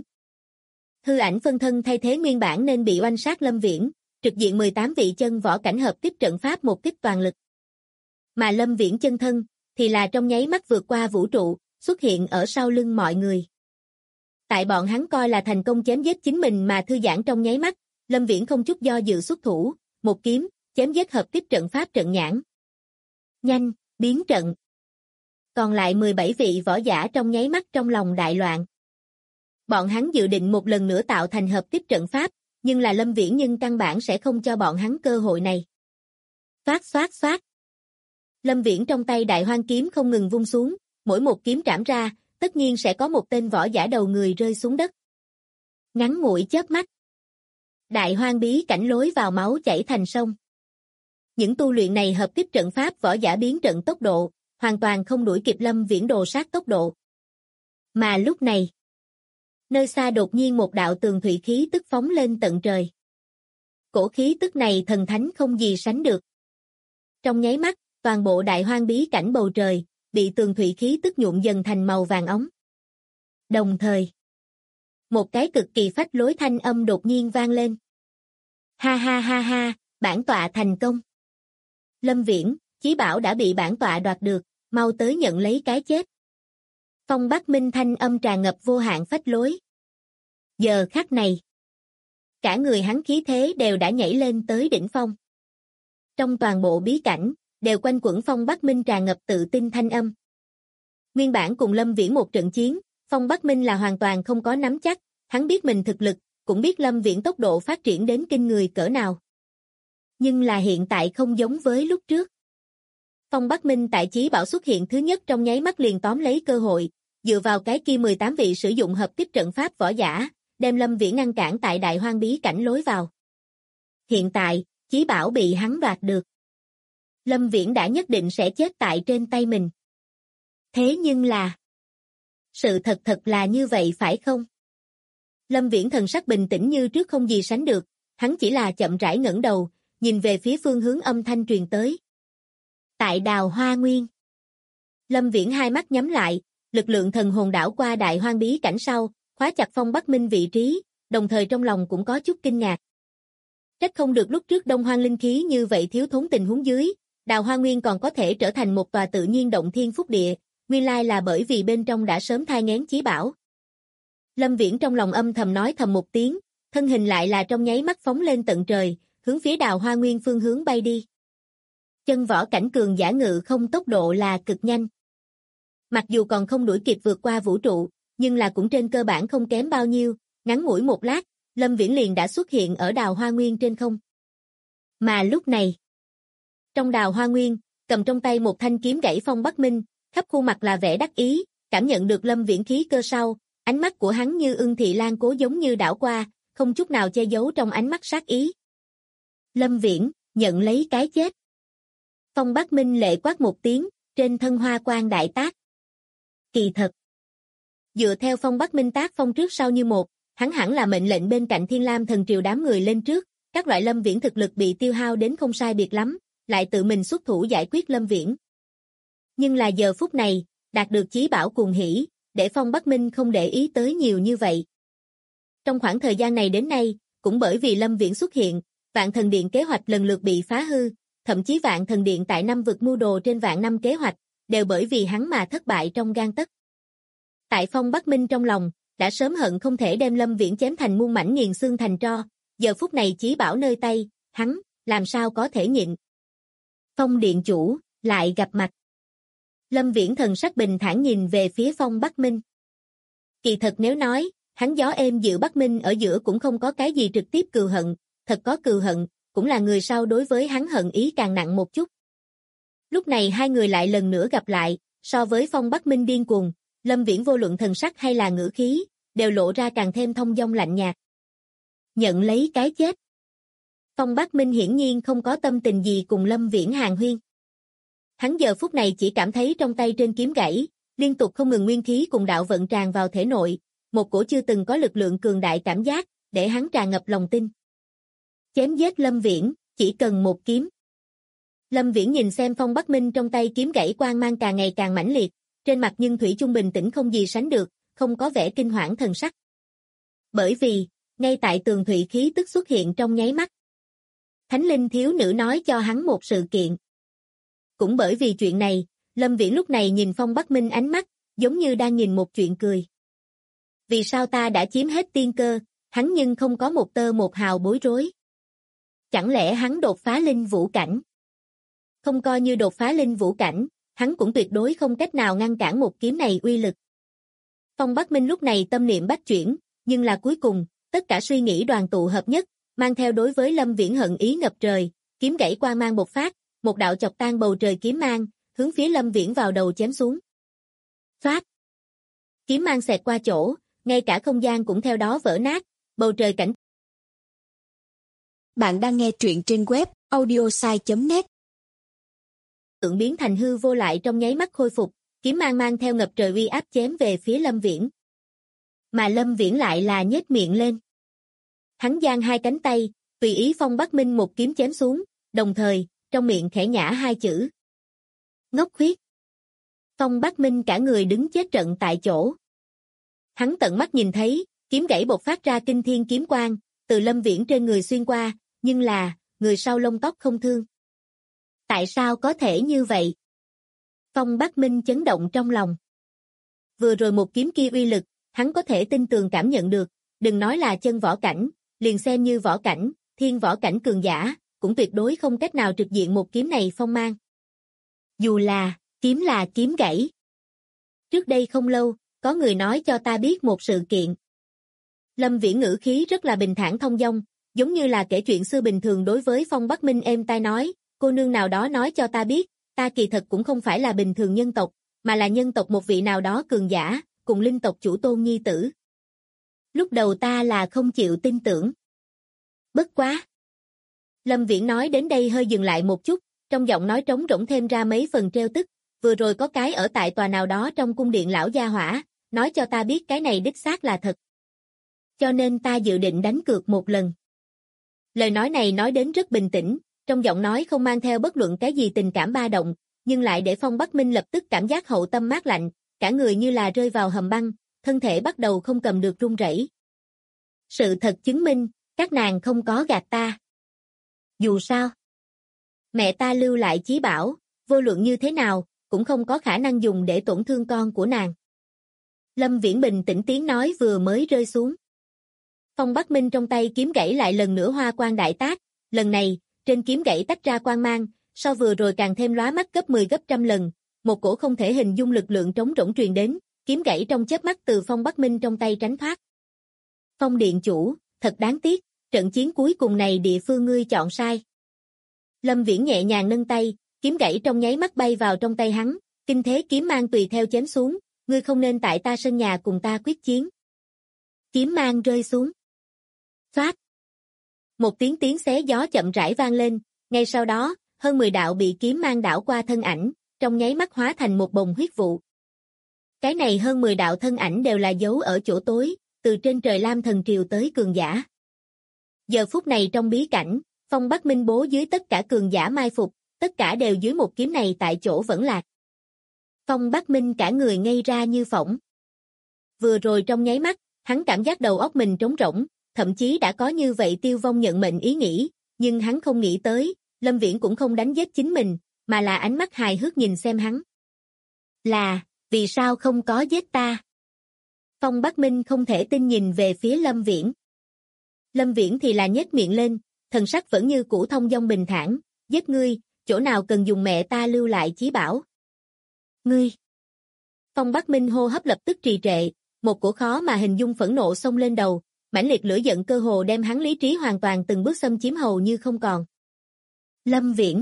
Hư ảnh phân thân thay thế nguyên bản nên bị oanh sát Lâm Viễn, trực diện 18 vị chân võ cảnh hợp kích trận pháp một kích toàn lực. Mà Lâm Viễn chân thân, thì là trong nháy mắt vượt qua vũ trụ, xuất hiện ở sau lưng mọi người. Tại bọn hắn coi là thành công chém giết chính mình mà thư giãn trong nháy mắt, Lâm Viễn không chút do dự xuất thủ, một kiếm, chém giết hợp kích trận pháp Trận Nhãn. Nhanh, biến trận. Còn lại 17 vị võ giả trong nháy mắt trong lòng đại loạn. Bọn hắn dự định một lần nữa tạo thành hợp kích trận pháp, nhưng là Lâm Viễn nhưng căn bản sẽ không cho bọn hắn cơ hội này. Xoát xoát xoát. Lâm Viễn trong tay đại hoang kiếm không ngừng vung xuống, mỗi một kiếm trảm ra, tất nhiên sẽ có một tên võ giả đầu người rơi xuống đất. Ngắn ngủi chớp mắt. Đại hoang bí cảnh lối vào máu chảy thành sông. Những tu luyện này hợp kích trận pháp võ giả biến trận tốc độ, hoàn toàn không đuổi kịp Lâm Viễn đồ sát tốc độ. Mà lúc này, nơi xa đột nhiên một đạo tường thủy khí tức phóng lên tận trời. Cổ khí tức này thần thánh không gì sánh được. Trong nháy mắt, toàn bộ đại hoang bí cảnh bầu trời, bị tường thủy khí tức nhuộm dần thành màu vàng óng. Đồng thời, một cái cực kỳ phách lối thanh âm đột nhiên vang lên. Ha ha ha ha, bản tọa thành công. Lâm Viễn, chí bảo đã bị bản tọa đoạt được, mau tới nhận lấy cái chết. Phong Bắc Minh thanh âm tràn ngập vô hạn phách lối. Giờ khắc này, cả người hắn khí thế đều đã nhảy lên tới đỉnh phong. Trong toàn bộ bí cảnh, đều quanh quẩn Phong Bắc Minh tràn ngập tự tin thanh âm. Nguyên bản cùng Lâm Viễn một trận chiến, Phong Bắc Minh là hoàn toàn không có nắm chắc, hắn biết mình thực lực, cũng biết Lâm Viễn tốc độ phát triển đến kinh người cỡ nào. Nhưng là hiện tại không giống với lúc trước. Phong Bắc Minh tại chí bảo xuất hiện thứ nhất trong nháy mắt liền tóm lấy cơ hội, dựa vào cái kia 18 vị sử dụng hợp kích trận pháp võ giả, đem Lâm Viễn ngăn cản tại đại hoang bí cảnh lối vào. Hiện tại, chí bảo bị hắn đoạt được. Lâm Viễn đã nhất định sẽ chết tại trên tay mình. Thế nhưng là, sự thật là như vậy phải không? Lâm Viễn thần sắc bình tĩnh như trước không gì sánh được, hắn chỉ là chậm rãi ngẩng đầu, nhìn về phía phương hướng âm thanh truyền tới. Tại Đào Hoa Nguyên. Lâm Viễn hai mắt nhắm lại, lực lượng thần hồn đảo qua đại hoang bí cảnh sau, khóa chặt Phong Bắc Minh vị trí, đồng thời trong lòng cũng có chút kinh ngạc. Trách không được lúc trước Đông Hoang linh khí như vậy thiếu thốn tình huống dưới, Đào Hoa Nguyên còn có thể trở thành một tòa tự nhiên động thiên phúc địa, nguyên lai là bởi vì bên trong đã sớm thai nghén chí bảo. Lâm Viễn trong lòng âm thầm nói thầm một tiếng, thân hình lại là trong nháy mắt phóng lên tận trời, hướng phía Đào Hoa Nguyên phương hướng bay đi. Chân võ cảnh cường giả ngự không tốc độ là cực nhanh. Mặc dù còn không đuổi kịp vượt qua vũ trụ, nhưng là cũng trên cơ bản không kém bao nhiêu, ngắn ngủi một lát, Lâm Viễn liền đã xuất hiện ở Đào Hoa Nguyên trên không. Mà lúc này, trong Đào Hoa Nguyên, cầm trong tay một thanh kiếm gãy Phong Bắc Minh, khắp khuôn mặt là vẻ đắc ý, cảm nhận được Lâm Viễn khí cơ sau, ánh mắt của hắn như ưng thị lan cố giống như đảo qua, không chút nào che giấu trong ánh mắt sát ý. Lâm Viễn, nhận lấy cái chết. Phong Bắc Minh lệ quát một tiếng, trên thân hoa quang đại tác. Kỳ thật. Dựa theo Phong Bắc Minh tác phong trước sau như một, hắn hẳn là mệnh lệnh bên cạnh Thiên Lam thần triều đám người lên trước, các loại Lâm Viễn thực lực bị tiêu hao đến không sai biệt lắm, lại tự mình xuất thủ giải quyết Lâm Viễn. Nhưng là giờ phút này, đạt được chí bảo cuồng hỉ, để Phong Bắc Minh không để ý tới nhiều như vậy. Trong khoảng thời gian này đến nay, cũng bởi vì Lâm Viễn xuất hiện, Vạn Thần Điện kế hoạch lần lượt bị phá hư, thậm chí Vạn Thần Điện tại năm vực mưu đồ trên vạn năm kế hoạch, đều bởi vì hắn mà thất bại trong gang tấc. Tại Phong Bắc Minh trong lòng, đã sớm hận không thể đem Lâm Viễn chém thành muôn mảnh nghiền xương thành tro, giờ phút này chí bảo nơi tay, hắn, làm sao có thể nhịn. Phong Điện chủ, lại gặp mặt. Lâm Viễn thần sắc bình thản nhìn về phía Phong Bắc Minh. Kỳ thật nếu nói, hắn gió êm dịu Bắc Minh ở giữa cũng không có cái gì trực tiếp cừu hận, thật có cừu hận, cũng là người sau đối với hắn hận ý càng nặng một chút. Lúc này hai người lại lần nữa gặp lại, so với Phong Bắc Minh điên cuồng, Lâm Viễn vô luận thần sắc hay là ngữ khí, đều lộ ra càng thêm thông dong lạnh nhạt. Nhận lấy cái chết. Phong Bắc Minh hiển nhiên không có tâm tình gì cùng Lâm Viễn hàn huyên. Hắn giờ phút này chỉ cảm thấy trong tay trên kiếm gãy, liên tục không ngừng nguyên khí cùng đạo vận tràn vào thể nội, một cổ chưa từng có lực lượng cường đại cảm giác, để hắn tràn ngập lòng tin. Chém giết Lâm Viễn, chỉ cần một kiếm. Lâm Viễn nhìn xem Phong Bắc Minh trong tay kiếm gãy quang mang càng ngày càng mãnh liệt, trên mặt nhưng thủy chung bình tĩnh không gì sánh được, không có vẻ kinh hoảng thần sắc. Bởi vì, ngay tại tường thủy khí tức xuất hiện trong nháy mắt. Thánh linh thiếu nữ nói cho hắn một sự kiện. Cũng bởi vì chuyện này, Lâm Viễn lúc này nhìn Phong Bắc Minh ánh mắt, giống như đang nhìn một chuyện cười. Vì sao ta đã chiếm hết tiên cơ, hắn nhưng không có một tơ một hào bối rối. Chẳng lẽ hắn đột phá linh vũ cảnh? Không coi như đột phá linh vũ cảnh, hắn cũng tuyệt đối không cách nào ngăn cản một kiếm này uy lực. Phong Bắc Minh lúc này tâm niệm bách chuyển, nhưng là cuối cùng, tất cả suy nghĩ đoàn tụ hợp nhất, mang theo đối với Lâm Viễn hận ý ngập trời, kiếm gãy quang mang bộc phát, một đạo chọc tan bầu trời kiếm mang, hướng phía Lâm Viễn vào đầu chém xuống. Xoát! Kiếm mang xẹt qua chỗ, ngay cả không gian cũng theo đó vỡ nát, bầu trời cảnh. Bạn đang nghe truyện trên web audiosai.net. Tượng biến thành hư vô lại trong nháy mắt khôi phục, kiếm mang mang theo ngập trời uy áp chém về phía Lâm Viễn. Mà Lâm Viễn lại là nhếch miệng lên. Hắn giang hai cánh tay, tùy ý Phong Bắc Minh một kiếm chém xuống, đồng thời, trong miệng khẽ nhả hai chữ. Ngốc khuyết. Phong Bắc Minh cả người đứng chết trận tại chỗ. Hắn tận mắt nhìn thấy, kiếm gãy bộc phát ra kinh thiên kiếm quang, từ Lâm Viễn trên người xuyên qua, nhưng là, người sau lông tóc không thương. Tại sao có thể như vậy? Phong Bắc Minh chấn động trong lòng. Vừa rồi một kiếm kia uy lực, hắn có thể tin tường cảm nhận được, đừng nói là chân võ cảnh, liền xem như võ cảnh, thiên võ cảnh cường giả, cũng tuyệt đối không cách nào trực diện một kiếm này phong mang. Dù là kiếm gãy. Trước đây không lâu, có người nói cho ta biết một sự kiện. Lâm Viễn ngữ khí rất là bình thản thông dong, giống như là kể chuyện xưa bình thường đối với Phong Bắc Minh êm tai nói, cô nương nào đó nói cho ta biết, ta kỳ thật cũng không phải là bình thường nhân tộc, mà là nhân tộc một vị nào đó cường giả, cùng linh tộc chủ tôn nhi tử. Lúc đầu ta là không chịu tin tưởng. Bất quá. Lâm Viễn nói đến đây hơi dừng lại một chút, trong giọng nói trống rỗng thêm ra mấy phần trêu tức, vừa rồi có cái ở tại tòa nào đó trong cung điện lão gia hỏa, nói cho ta biết cái này đích xác là thật. Cho nên ta dự định đánh cược một lần. Lời nói này nói đến rất bình tĩnh, trong giọng nói không mang theo bất luận cái gì tình cảm ba động, nhưng lại để Phong Bắc Minh lập tức cảm giác hậu tâm mát lạnh, cả người như là rơi vào hầm băng, thân thể bắt đầu không cầm được run rẩy. Sự thật chứng minh, các nàng không có gạt ta. Dù sao, mẹ ta lưu lại chí bảo, vô luận như thế nào, cũng không có khả năng dùng để tổn thương con của nàng. Lâm Viễn bình tĩnh tiếng nói vừa mới rơi xuống. Phong Bắc Minh trong tay kiếm gãy lại lần nữa hoa quang đại tác, lần này, trên kiếm gãy tách ra quang mang, so vừa rồi càng thêm lóa mắt gấp 10 gấp trăm lần, một cổ không thể hình dung lực lượng trống rỗng truyền đến, kiếm gãy trong chớp mắt từ Phong Bắc Minh trong tay tránh thoát. Phong điện chủ, thật đáng tiếc, trận chiến cuối cùng này địa phương ngươi chọn sai. Lâm Viễn nhẹ nhàng nâng tay, kiếm gãy trong nháy mắt bay vào trong tay hắn, kinh thế kiếm mang tùy theo chém xuống, ngươi không nên tại ta sân nhà cùng ta quyết chiến. Kiếm mang rơi xuống. Xoát. Một tiếng xé gió chậm rãi vang lên, ngay sau đó, hơn 10 đạo bị kiếm mang đảo qua thân ảnh, trong nháy mắt hóa thành một bồng huyết vụ. Cái này hơn 10 đạo thân ảnh đều là giấu ở chỗ tối, từ trên trời Lam Thần Triều tới cường giả. Giờ phút này trong bí cảnh, Phong Bắc Minh bố dưới tất cả cường giả mai phục, tất cả đều dưới một kiếm này tại chỗ vẫn lạc. Phong Bắc Minh cả người ngây ra như phỏng. Vừa rồi trong nháy mắt, hắn cảm giác đầu óc mình trống rỗng, thậm chí đã có như vậy tiêu vong nhận mệnh ý nghĩ, nhưng hắn không nghĩ tới, Lâm Viễn cũng không đánh giết chính mình, mà là ánh mắt hài hước nhìn xem hắn. Là, vì sao không có giết ta? Phong Bắc Minh không thể tin nhìn về phía Lâm Viễn. Lâm Viễn thì là nhếch miệng lên, thần sắc vẫn như cũ thông dong bình thản, giết ngươi, chỗ nào cần dùng mẹ ta lưu lại chí bảo. Ngươi. Phong Bắc Minh hô hấp lập tức trì trệ, một cổ khó mà hình dung phẫn nộ xông lên đầu, mãnh liệt lửa giận cơ hồ đem hắn lý trí hoàn toàn từng bước xâm chiếm hầu như không còn. Lâm Viễn.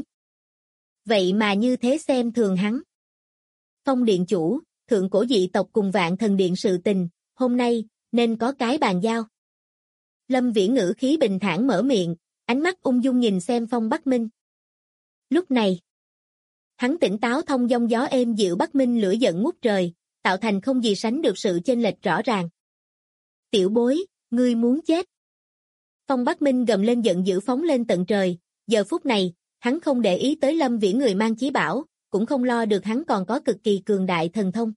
Vậy mà như thế xem thường hắn. Phong điện chủ, thượng cổ dị tộc cùng Vạn Thần Điện sự tình, hôm nay, nên có cái bàn giao. Lâm Viễn ngữ khí bình thản mở miệng, ánh mắt ung dung nhìn xem Phong Bắc Minh. Lúc này, hắn tỉnh táo thông dong gió êm dịu Bắc Minh lửa giận ngút trời, tạo thành không gì sánh được sự chênh lệch rõ ràng. Tiểu bối, ngươi muốn chết. Phong Bắc Minh gầm lên giận dữ phóng lên tận trời, giờ phút này, hắn không để ý tới Lâm Viễn người mang chí bảo, cũng không lo được hắn còn có cực kỳ cường đại thần thông.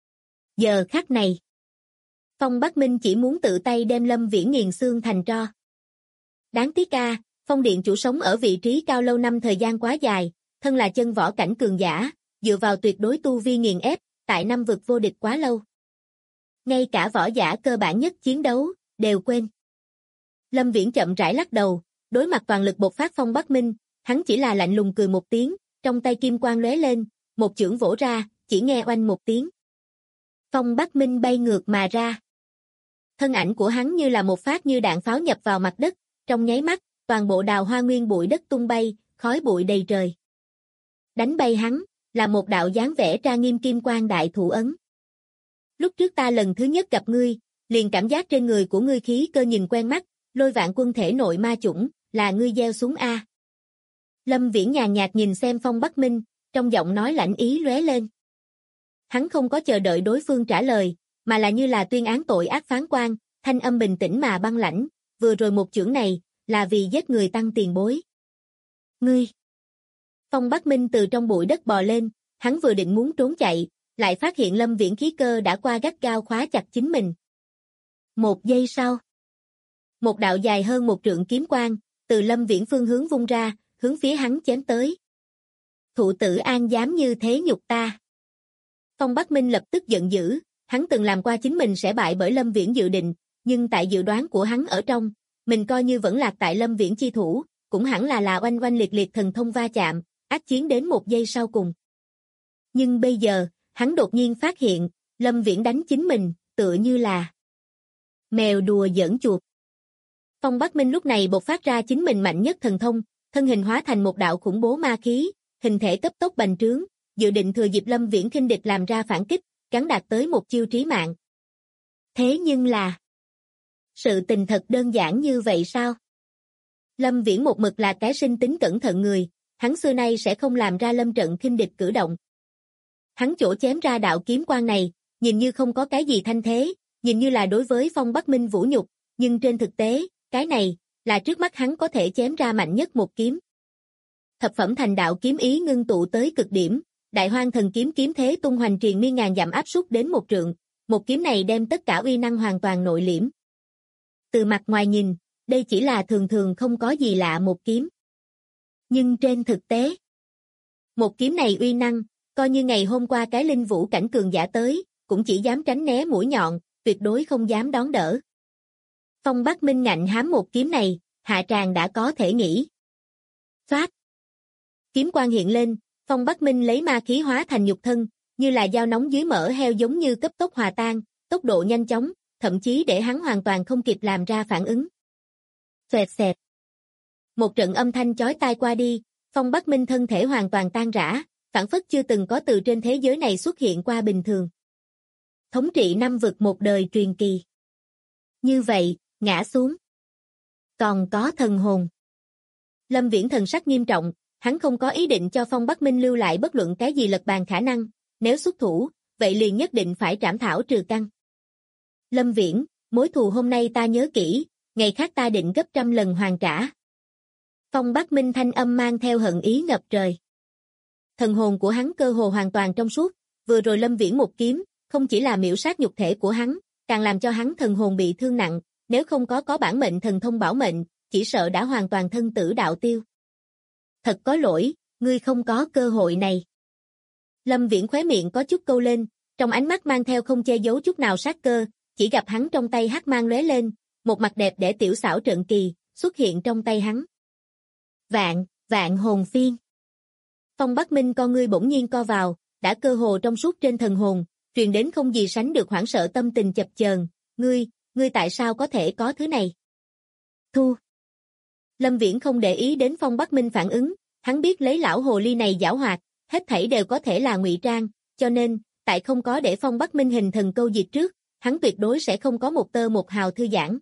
Giờ khắc này, Phong Bắc Minh chỉ muốn tự tay đem Lâm Viễn nghiền xương thành tro. Đáng tiếc a, Phong điện chủ sống ở vị trí cao lâu năm thời gian quá dài, thân là chân võ cảnh cường giả, dựa vào tuyệt đối tu vi nghiền ép, tại năm vực vô địch quá lâu. Ngay cả võ giả cơ bản nhất chiến đấu, đều quên. Lâm Viễn chậm rãi lắc đầu, đối mặt toàn lực bộc phát Phong Bắc Minh, hắn chỉ là lạnh lùng cười một tiếng, trong tay kim quang lóe lên, một chưởng vỗ ra, chỉ nghe oanh một tiếng. Phong Bắc Minh bay ngược mà ra. Thân ảnh của hắn như là một phát như đạn pháo nhập vào mặt đất, trong nháy mắt, toàn bộ đào hoa nguyên bụi đất tung bay, khói bụi đầy trời. Đánh bay hắn, là một đạo dáng vẻ tra nghiêm kim quang đại thủ ấn. Lúc trước ta lần thứ nhất gặp ngươi, liền cảm giác trên người của ngươi khí cơ nhìn quen mắt, Lôi Vạn Quân thể nội ma chủng, là ngươi gieo xuống a. Lâm Viễn nhàn nhạt nhìn xem Phong Bắc Minh, trong giọng nói lạnh ý lóe lên. Hắn không có chờ đợi đối phương trả lời, mà là như là tuyên án tội ác phán quan, thanh âm bình tĩnh mà băng lãnh, vừa rồi một chưởng này, là vì giết người tăng tiền bối. Ngươi! Phong Bắc Minh từ trong bụi đất bò lên, hắn vừa định muốn trốn chạy, lại phát hiện Lâm Viễn khí cơ đã qua gắt gao khóa chặt chính mình. Một giây sau, một đạo dài hơn một trượng kiếm quang, từ Lâm Viễn phương hướng vung ra, hướng phía hắn chém tới. Thụ tử an dám như thế nhục ta. Phong Bắc Minh lập tức giận dữ, hắn từng làm qua chính mình sẽ bại bởi Lâm Viễn dự định, nhưng tại dự đoán của hắn ở trong, mình coi như vẫn lạc tại Lâm Viễn chi thủ, cũng hẳn là oanh oanh liệt liệt thần thông va chạm, ác chiến đến một giây sau cùng. Nhưng bây giờ, hắn đột nhiên phát hiện, Lâm Viễn đánh chính mình, tựa như là mèo đùa giỡn chuột. Phong Bắc Minh lúc này bộc phát ra chính mình mạnh nhất thần thông, thân hình hóa thành một đạo khủng bố ma khí, hình thể cấp tốc bành trướng, dự định thừa dịp Lâm Viễn khinh địch làm ra phản kích, gắn đạt tới một chiêu trí mạng. Thế nhưng là, sự tình thật đơn giản như vậy sao? Lâm Viễn một mực là cái sinh tính cẩn thận người, hắn xưa nay sẽ không làm ra lâm trận khinh địch cử động. Hắn chỗ chém ra đạo kiếm quang này, nhìn như không có cái gì thanh thế, nhìn như là đối với Phong Bắc Minh vũ nhục, nhưng trên thực tế, cái này, là trước mắt hắn có thể chém ra mạnh nhất một kiếm. Thập phẩm thành đạo kiếm ý ngưng tụ tới cực điểm, Đại Hoang Thần Kiếm kiếm thế tung hoành triền miên ngàn dặm áp sút đến một trượng, một kiếm này đem tất cả uy năng hoàn toàn nội liễm. Từ mặt ngoài nhìn, đây chỉ là thường thường không có gì lạ một kiếm. Nhưng trên thực tế, một kiếm này uy năng, coi như ngày hôm qua cái linh vũ cảnh cường giả tới, cũng chỉ dám tránh né mũi nhọn, tuyệt đối không dám đón đỡ. Phong Bắc Minh ngạnh hám một kiếm này, hạ tràng đã có thể nghĩ. Phát! Kiếm quang hiện lên, Phong Bắc Minh lấy ma khí hóa thành nhục thân, như là dao nóng dưới mỡ heo giống như cấp tốc hòa tan, tốc độ nhanh chóng, thậm chí để hắn hoàn toàn không kịp làm ra phản ứng. Xoẹt xẹt. Một trận âm thanh chói tai qua đi, Phong Bắc Minh thân thể hoàn toàn tan rã, phảng phất chưa từng có từ trên thế giới này xuất hiện qua bình thường. Thống trị năm vực một đời truyền kỳ. Như vậy, ngã xuống. Còn có thần hồn. Lâm Viễn thần sắc nghiêm trọng, hắn không có ý định cho Phong Bắc Minh lưu lại bất luận cái gì lật bàn khả năng, nếu xuất thủ, vậy liền nhất định phải trảm thảo trừ căn. Lâm Viễn, mối thù hôm nay ta nhớ kỹ, ngày khác ta định gấp 100 lần hoàn trả. Phong Bắc Minh thanh âm mang theo hận ý ngập trời. Thần hồn của hắn cơ hồ hoàn toàn trong suốt, vừa rồi Lâm Viễn một kiếm, không chỉ là miểu sát nhục thể của hắn, càng làm cho hắn thần hồn bị thương nặng, nếu không có bản mệnh thần thông bảo mệnh, chỉ sợ đã hoàn toàn thân tử đạo tiêu. Thật có lỗi, ngươi không có cơ hội này. Lâm Viễn khóe miệng có chút câu lên, trong ánh mắt mang theo không che giấu chút nào sát cơ, chỉ gặp hắn trong tay hắc mang lóe lên, một mặt đẹp để tiểu xảo trận kỳ, xuất hiện trong tay hắn. Vạn hồn phiên. Phong Bắc Minh con ngươi bỗng nhiên co vào, đã cơ hồ trong suốt trên thần hồn, truyền đến không gì sánh được hoảng sợ tâm tình chập chờn, ngươi tại sao có thể có thứ này? Thu. Lâm Viễn không để ý đến Phong Bắc Minh phản ứng, hắn biết lấy lão hồ ly này giảo hoạt, hết thảy đều có thể là ngụy trang, cho nên, tại không có để Phong Bắc Minh hình thần câu diệt trước, hắn tuyệt đối sẽ không có một tơ một hào thư giãn.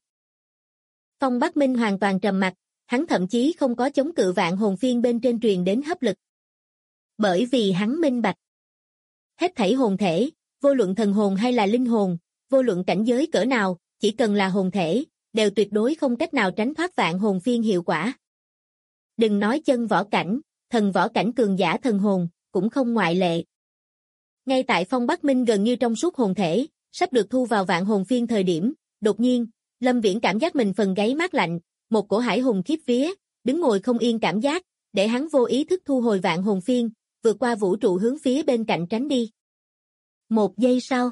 Phong Bắc Minh hoàn toàn trầm mặc, hắn thậm chí không có chống cự vạn hồn phiên bên trên truyền đến hấp lực. Bởi vì hắn minh bạch. Hết thảy hồn thể, vô luận thần hồn hay là linh hồn, vô luận cảnh giới cỡ nào, chỉ cần là hồn thể, đều tuyệt đối không cách nào tránh thoát vạn hồn phiên hiệu quả. Đừng nói chân võ cảnh, thần võ cảnh cường giả thần hồn, cũng không ngoại lệ. Ngay tại Phong Bắc Minh gần như trong suốt hồn thể, sắp được thu vào vạn hồn phiên thời điểm, đột nhiên, Lâm Viễn cảm giác mình phần gáy mát lạnh, một cổ hải hùng khiếp vía, đứng ngồi không yên cảm giác, để hắn vô ý thức thu hồi vạn hồn phiên, vượt qua vũ trụ hướng phía bên cạnh tránh đi. Một giây sau,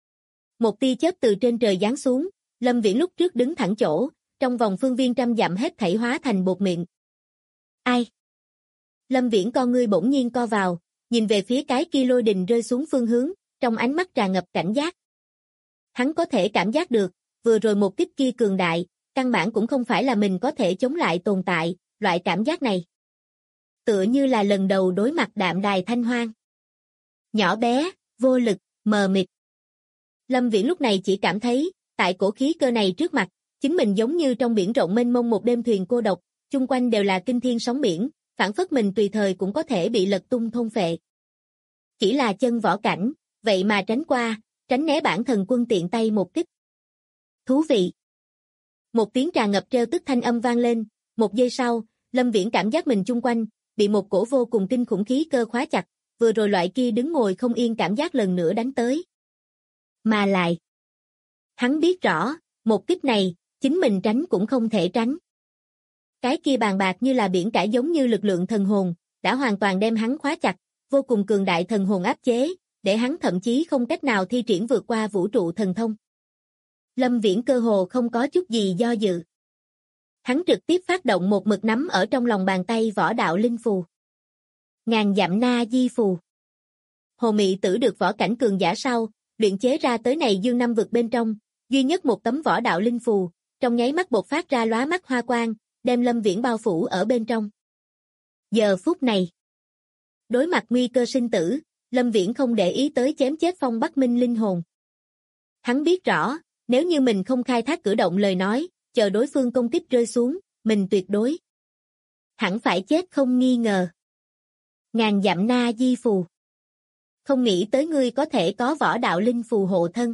một tia chớp từ trên trời giáng xuống, Lâm Viễn lúc trước đứng thẳng chỗ, trong vòng phương viên 100 dặm hết thảy hóa thành bột mịn. Ai? Lâm Viễn con ngươi bỗng nhiên co vào, nhìn về phía cái kia lôi đình rơi xuống phương hướng, trong ánh mắt tràn ngập cảnh giác. Hắn có thể cảm giác được, vừa rồi một kích kia cường đại, căn bản cũng không phải là mình có thể chống lại tồn tại, loại cảm giác này. Tựa như là lần đầu đối mặt Đạm Đài Thanh Hoang. Nhỏ bé, vô lực, mờ mịt. Lâm Viễn lúc này chỉ cảm thấy, tại cổ khí cơ này trước mặt, chính mình giống như trong biển rộng mênh mông một đêm thuyền cô độc, chung quanh đều là kinh thiên sóng biển, phản phất mình tùy thời cũng có thể bị lật tung thôn phệ. Chỉ là chân võ cảnh, vậy mà tránh né bản thần quân tiện tay một kích. Thú vị. Một tiếng tràn ngập trêu tức thanh âm vang lên, một giây sau, Lâm Viễn cảm giác mình chung quanh, bị một cổ vô cùng kinh khủng khí cơ khóa chặt, vừa rồi loại kia đứng ngồi không yên cảm giác lần nữa đánh tới. Mà lại, hắn biết rõ, một kích này, chính mình tránh cũng không thể tránh. Cái kia bàn bạc như là biển cả giống như lực lượng thần hồn, đã hoàn toàn đem hắn khóa chặt, vô cùng cường đại thần hồn áp chế, để hắn thậm chí không cách nào thi triển vượt qua vũ trụ thần thông. Lâm Viễn cơ hồ không có chút gì do dự. Hắn trực tiếp phát động một mực nắm ở trong lòng bàn tay võ đạo linh phù. Ngàn dặm na di phù. Hồ Mị Tử được võ cảnh cường giả sau, luyện chế ra tới này dương năm vực bên trong, duy nhất một tấm võ đạo linh phù, trong nháy mắt bộc phát ra lóa mắt hoa quang, đem Lâm Viễn bao phủ ở bên trong. Giờ phút này, đối mặt nguy cơ sinh tử, Lâm Viễn không để ý tới chém chết Phong Bắc Minh linh hồn. Hắn biết rõ, nếu như mình không khai thác cử động lời nói, chờ đối phương công kích rơi xuống, mình tuyệt đối hẳn phải chết không nghi ngờ. Ngàn dặm na di phù. Không nghĩ tới ngươi có thể có võ đạo linh phù hộ thân.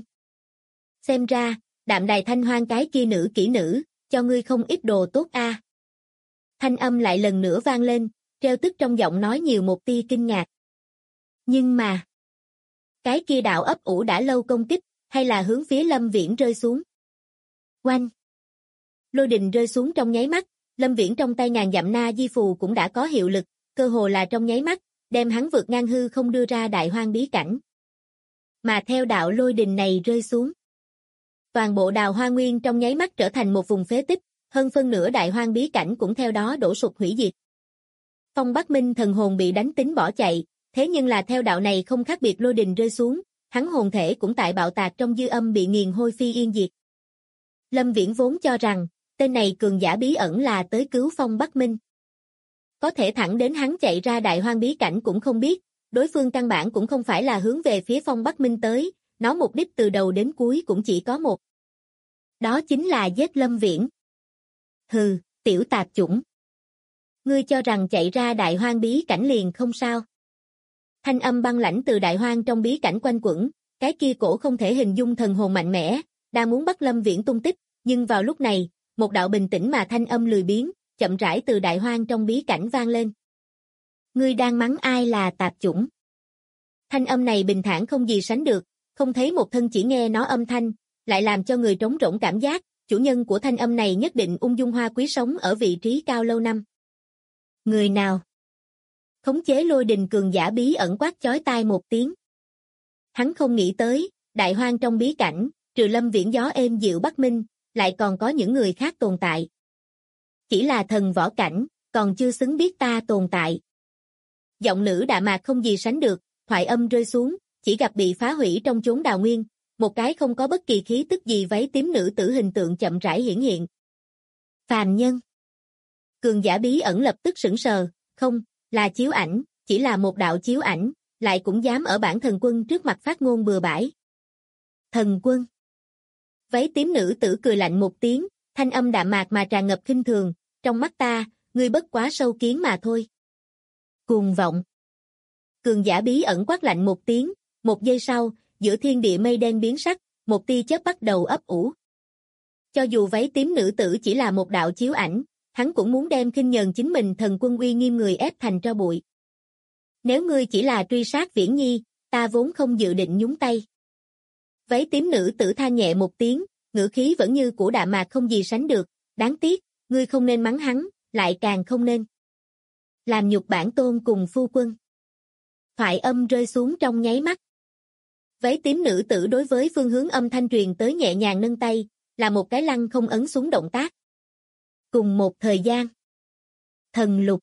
Xem ra, Đạm Đài Thanh Hoang cái kia nữ kỹ nữ, cho ngươi không ít đồ tốt a. Thanh âm lại lần nữa vang lên, treo tức trong giọng nói nhiều một tia kinh ngạc. Nhưng mà, cái kia đạo ấp ủ đã lâu công kích, hay là hướng phía Lâm Viễn rơi xuống. Oanh! Lôi đình rơi xuống trong nháy mắt, Lâm Viễn trong tay ngàn dặm na di phù cũng đã có hiệu lực, cơ hồ là trong nháy mắt, đem hắn vượt ngang hư không đưa ra đại hoang bí cảnh. Mà theo đạo lôi đình này rơi xuống, toàn bộ Đào Hoa Nguyên trong nháy mắt trở thành một vùng phế tích, hơn phân nửa đại hoang bí cảnh cũng theo đó đổ sụp hủy diệt. Phong Bắc Minh thần hồn bị đánh tính bỏ chạy, thế nhưng là theo đạo này không khác biệt lôi đình rơi xuống, hắn hồn thể cũng tại bạo tạc trong dư âm bị nghiền hôi phi yên diệt. Lâm Viễn vốn cho rằng, tên này cường giả bí ẩn là tới cứu Phong Bắc Minh. Có thể thẳng đến hắn chạy ra đại hoang bí cảnh cũng không biết, đối phương căn bản cũng không phải là hướng về phía Phong Bắc Minh tới, nó mục đích từ đầu đến cuối cũng chỉ có một. Đó chính là giết Lâm Viễn. Hừ, tiểu tạp chủng. Ngươi cho rằng chạy ra đại hoang bí cảnh liền không sao? Thanh âm băng lãnh từ đại hoang trong bí cảnh quanh quẩn, cái kia cổ không thể hình dung thần hồn mạnh mẽ, đang muốn bắt Lâm Viễn tung tích, nhưng vào lúc này, một đạo bình tĩnh mà thanh âm lười biếng, chậm rãi từ đại hoang trong bí cảnh vang lên. Ngươi đang mắng ai là tạp chủng? Thanh âm này bình thản không gì sánh được, không thấy một thân chỉ nghe nó âm thanh, lại làm cho người trống rỗng cảm giác, chủ nhân của thanh âm này nhất định ung dung hoa quý sống ở vị trí cao lâu năm. Người nào? Khống chế lôi đình cường giả bí ẩn quát chói tai một tiếng. Hắn không nghĩ tới, đại hoang trong bí cảnh, trừ Lâm Viễn gió êm dịu Bắc Minh, lại còn có những người khác tồn tại. Chỉ là thần võ cảnh, còn chưa xứng biết ta tồn tại. Giọng nữ đạm mạc không gì sánh được, thoại âm rơi xuống, chỉ gặp bị phá hủy trong chốn đào nguyên, một cái không có bất kỳ khí tức gì váy tím nữ tử hình tượng chậm rãi hiển hiện. Phàm nhân. Cường giả bí ẩn lập tức sững sờ, không, là chiếu ảnh, chỉ là một đạo chiếu ảnh, lại cũng dám ở bản thần quân trước mặt phát ngôn bừa bãi. Thần quân. Váy tím nữ tử cười lạnh một tiếng, thanh âm đạm mạc mà tràn ngập khinh thường, trong mắt ta, ngươi bất quá sâu kiến mà thôi. Cuồng vọng. Cường giả bí ẩn quát lạnh một tiếng, một giây sau, giữa thiên địa mây đen biến sắc, một tia chớp bắt đầu ấp ủ. Cho dù váy tím nữ tử chỉ là một đạo chiếu ảnh, hắn cũng muốn đem khinh nhờn chính mình thần quân uy nghiêm người ép thành tro bụi. Nếu ngươi chỉ là truy sát Viễn Nhi, ta vốn không dự định nhúng tay. Váy tím nữ tử than nhẹ một tiếng, ngữ khí vẫn như của đạm mạc không gì sánh được, đáng tiếc, ngươi không nên mắng hắn, lại càng không nên làm nhục bản tôn cùng phu quân. Thoại âm rơi xuống trong nháy mắt. Váy tím nữ tử đối với phương hướng âm thanh truyền tới nhẹ nhàng nâng tay, là một cái lăng không ấn xuống động tác. Cùng một thời gian. Thần lục.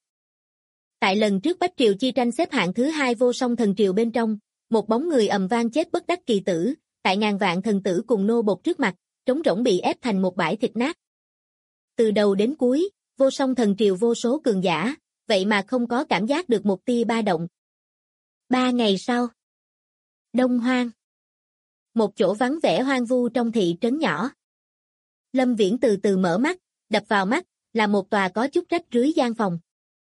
Tại lần trước Bách Triều chi tranh xếp hạng thứ 2 vô song thần triều bên trong, một bóng người ầm vang chết bất đắc kỳ tử, tại ngàn vạn thần tử cùng nô bộc trước mặt, trống rỗng bị ép thành một bãi thịt nát. Từ đầu đến cuối, vô song thần triều vô số cường giả, vậy mà không có cảm giác được một tia ba động. 3 ngày sau. Đông Hoang. Một chỗ vắng vẻ hoang vu trong thị trấn nhỏ. Lâm Viễn từ từ mở mắt, đập vào mắt, là một tòa có chút rách rưới gian phòng.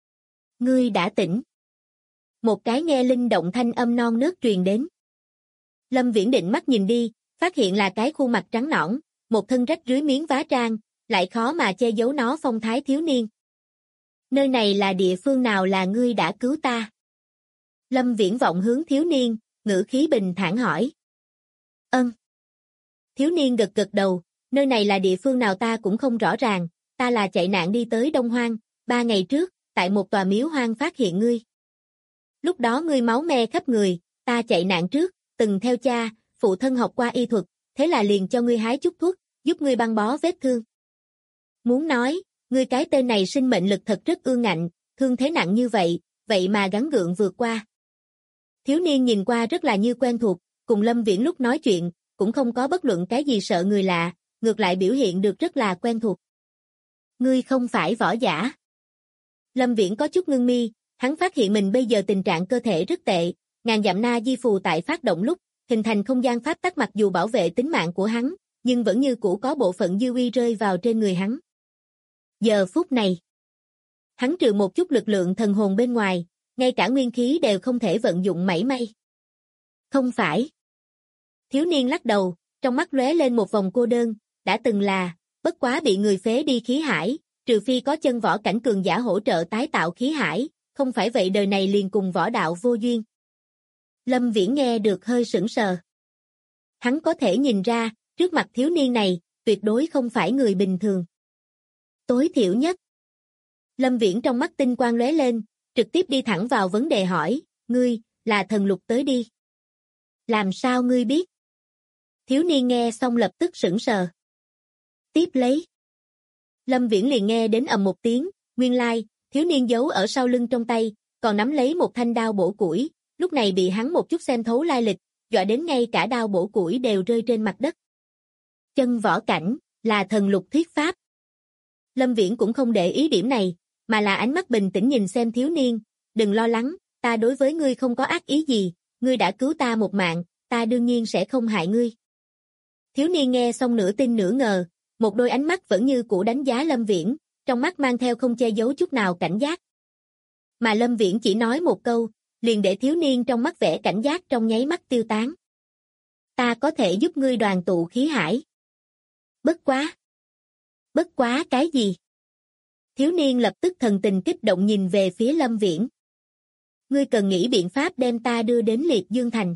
Ngươi đã tỉnh. Một cái nghe linh động thanh âm non nớt truyền đến. Lâm Viễn định mắt nhìn đi, phát hiện là cái khuôn mặt trắng nõn, một thân rách rưới miếng vá trang, lại khó mà che giấu nó phong thái thiếu niên. Nơi này là địa phương nào là ngươi đã cứu ta? Lâm Viễn vọng hướng thiếu niên, ngữ khí bình thản hỏi. Ân. Thiếu niên gật gật đầu, nơi này là địa phương nào ta cũng không rõ ràng, ta là chạy nạn đi tới Đông Hoang, 3 ngày trước, tại một tòa miếu hoang phát hiện ngươi. Lúc đó ngươi máu me khắp người, ta chạy nạn trước, từng theo cha, phụ thân học qua y thuật, thế là liền cho ngươi hái chút thuốc, giúp ngươi băng bó vết thương. Muốn nói, ngươi cái tên này sinh mệnh lực thật rất ương ngạnh, thương thế nặng như vậy, vậy mà gắng gượng vượt qua. Thiếu niên nhìn qua rất là như quen thuộc, cùng Lâm Viễn lúc nói chuyện, cũng không có bất luận cái gì sợ người lạ, ngược lại biểu hiện được rất là quen thuộc. Ngươi không phải võ giả. Lâm Viễn có chút ngưng mi, hắn phát hiện mình bây giờ tình trạng cơ thể rất tệ, ngàn dặm na di phù tại phát động lúc, hình thành không gian pháp tắc mặc dù bảo vệ tính mạng của hắn, nhưng vẫn như cũ có bộ phận dư uy rơi vào trên người hắn. Giờ phút này, hắn trừ một chút lực lượng thần hồn bên ngoài, ngay cả nguyên khí đều không thể vận dụng mảy may. Không phải. Thiếu niên lắc đầu, trong mắt lóe lên một vòng cô đơn, đã từng là, bất quá bị người phế đi khí hải, trừ phi có chân võ cảnh cường giả hỗ trợ tái tạo khí hải, không phải vậy đời này liền cùng võ đạo vô duyên. Lâm Viễn nghe được hơi sững sờ. Hắn có thể nhìn ra, trước mặt thiếu niên này, tuyệt đối không phải người bình thường. Tối thiểu nhất. Lâm Viễn trong mắt tinh quang lóe lên, trực tiếp đi thẳng vào vấn đề hỏi, ngươi, là thần lục tới đi. Làm sao ngươi biết? Thiếu niên nghe xong lập tức sững sờ. Tiếp lấy. Lâm Viễn liền nghe đến ầm một tiếng, nguyên lai, thiếu niên giấu ở sau lưng trong tay, còn nắm lấy một thanh đao bổ củi, lúc này bị hắn một chút xem thấu lai lịch, dọa đến ngay cả đao bổ củi đều rơi trên mặt đất. Chân võ cảnh, là thần lục thuyết pháp. Lâm Viễn cũng không để ý điểm này, mà là ánh mắt bình tĩnh nhìn xem thiếu niên, đừng lo lắng, ta đối với ngươi không có ác ý gì, ngươi đã cứu ta một mạng, ta đương nhiên sẽ không hại ngươi. Thiếu niên nghe xong nửa tin nửa ngờ, một đôi ánh mắt vẫn như cũ đánh giá Lâm Viễn, trong mắt mang theo không che giấu chút nào cảnh giác, Mà Lâm Viễn chỉ nói một câu, liền để thiếu niên trong mắt vẻ cảnh giác trong nháy mắt tiêu tán. Ta có thể giúp ngươi đoàn tụ khí hải. Bất quá. Bất quá cái gì? Thiếu niên lập tức thần tình kích động nhìn về phía Lâm Viễn. Ngươi cần nghĩ biện pháp đem ta đưa đến Liệt Dương Thành.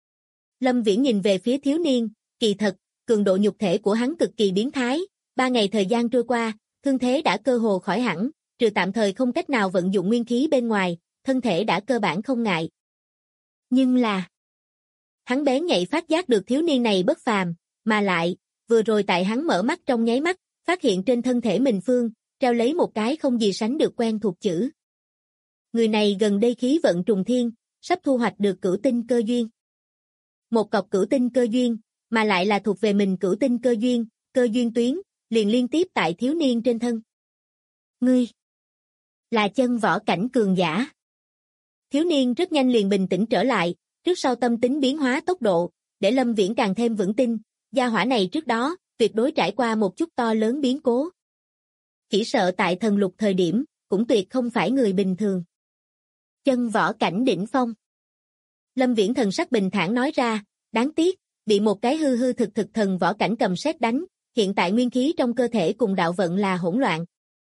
Lâm Viễn nhìn về phía thiếu niên, kỳ thật, cường độ nhục thể của hắn cực kỳ biến thái, 3 ngày thời gian trôi qua, thương thế đã cơ hồ khỏi hẳn, trừ tạm thời không cách nào vận dụng nguyên khí bên ngoài, thân thể đã cơ bản không ngại. Nhưng là, hắn bén nhạy phát giác được thiếu niên này bất phàm, mà lại, vừa rồi tại hắn mở mắt trong nháy mắt, phát hiện trên thân thể mình treo lấy một cái không gì sánh được quen thuộc chữ. Người này gần đây khí vận trùng thiên, sắp thu hoạch được cửu tinh cơ duyên. Một cọc cửu tinh cơ duyên, mà lại là thuộc về mình cửu tinh cơ duyên tuyến, liền liên tiếp tại thiếu niên trên thân. Ngươi là chân võ cảnh cường giả. Thiếu niên rất nhanh liền bình tĩnh trở lại, trước sau tâm tính biến hóa tốc độ, để Lâm Viễn càng thêm vững tin, gia hỏa này trước đó, tuyệt đối trải qua một chút to lớn biến cố. Chỉ sợ tại thần lục thời điểm, cũng tuyệt không phải người bình thường. Chân võ cảnh đỉnh phong. Lâm Viễn thần sắc bình thản nói ra, đáng tiếc, bị một cái hư hư thực thực thần võ cảnh cầm sét đánh, hiện tại nguyên khí trong cơ thể cùng đạo vận là hỗn loạn.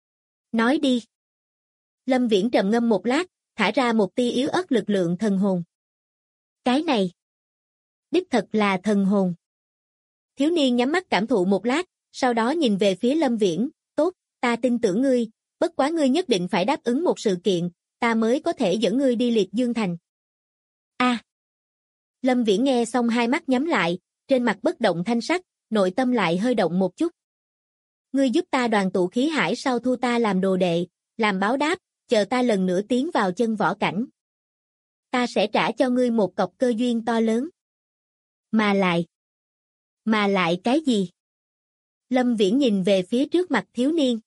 Nói đi. Lâm Viễn trầm ngâm một lát, thả ra một tia yếu ớt lực lượng thần hồn. Cái này, đích thật là thần hồn. Thiếu niên nhắm mắt cảm thụ một lát, sau đó nhìn về phía Lâm Viễn, tốt, ta tin tưởng ngươi, bất quá ngươi nhất định phải đáp ứng một sự kiện, ta mới có thể dẫn ngươi đi Liệt Dương Thành. A. Lâm Viễn nghe xong hai mắt nhắm lại, trên mặt bất động thanh sắc, nội tâm lại hơi động một chút. Ngươi giúp ta đoàn tụ khí hải sau thu ta làm đồ đệ, làm báo đáp, chờ ta lần nữa tiến vào chân võ cảnh. Ta sẽ trả cho ngươi một cọc cơ duyên to lớn. Mà lại cái gì? Lâm Viễn nhìn về phía trước mặt thiếu niên.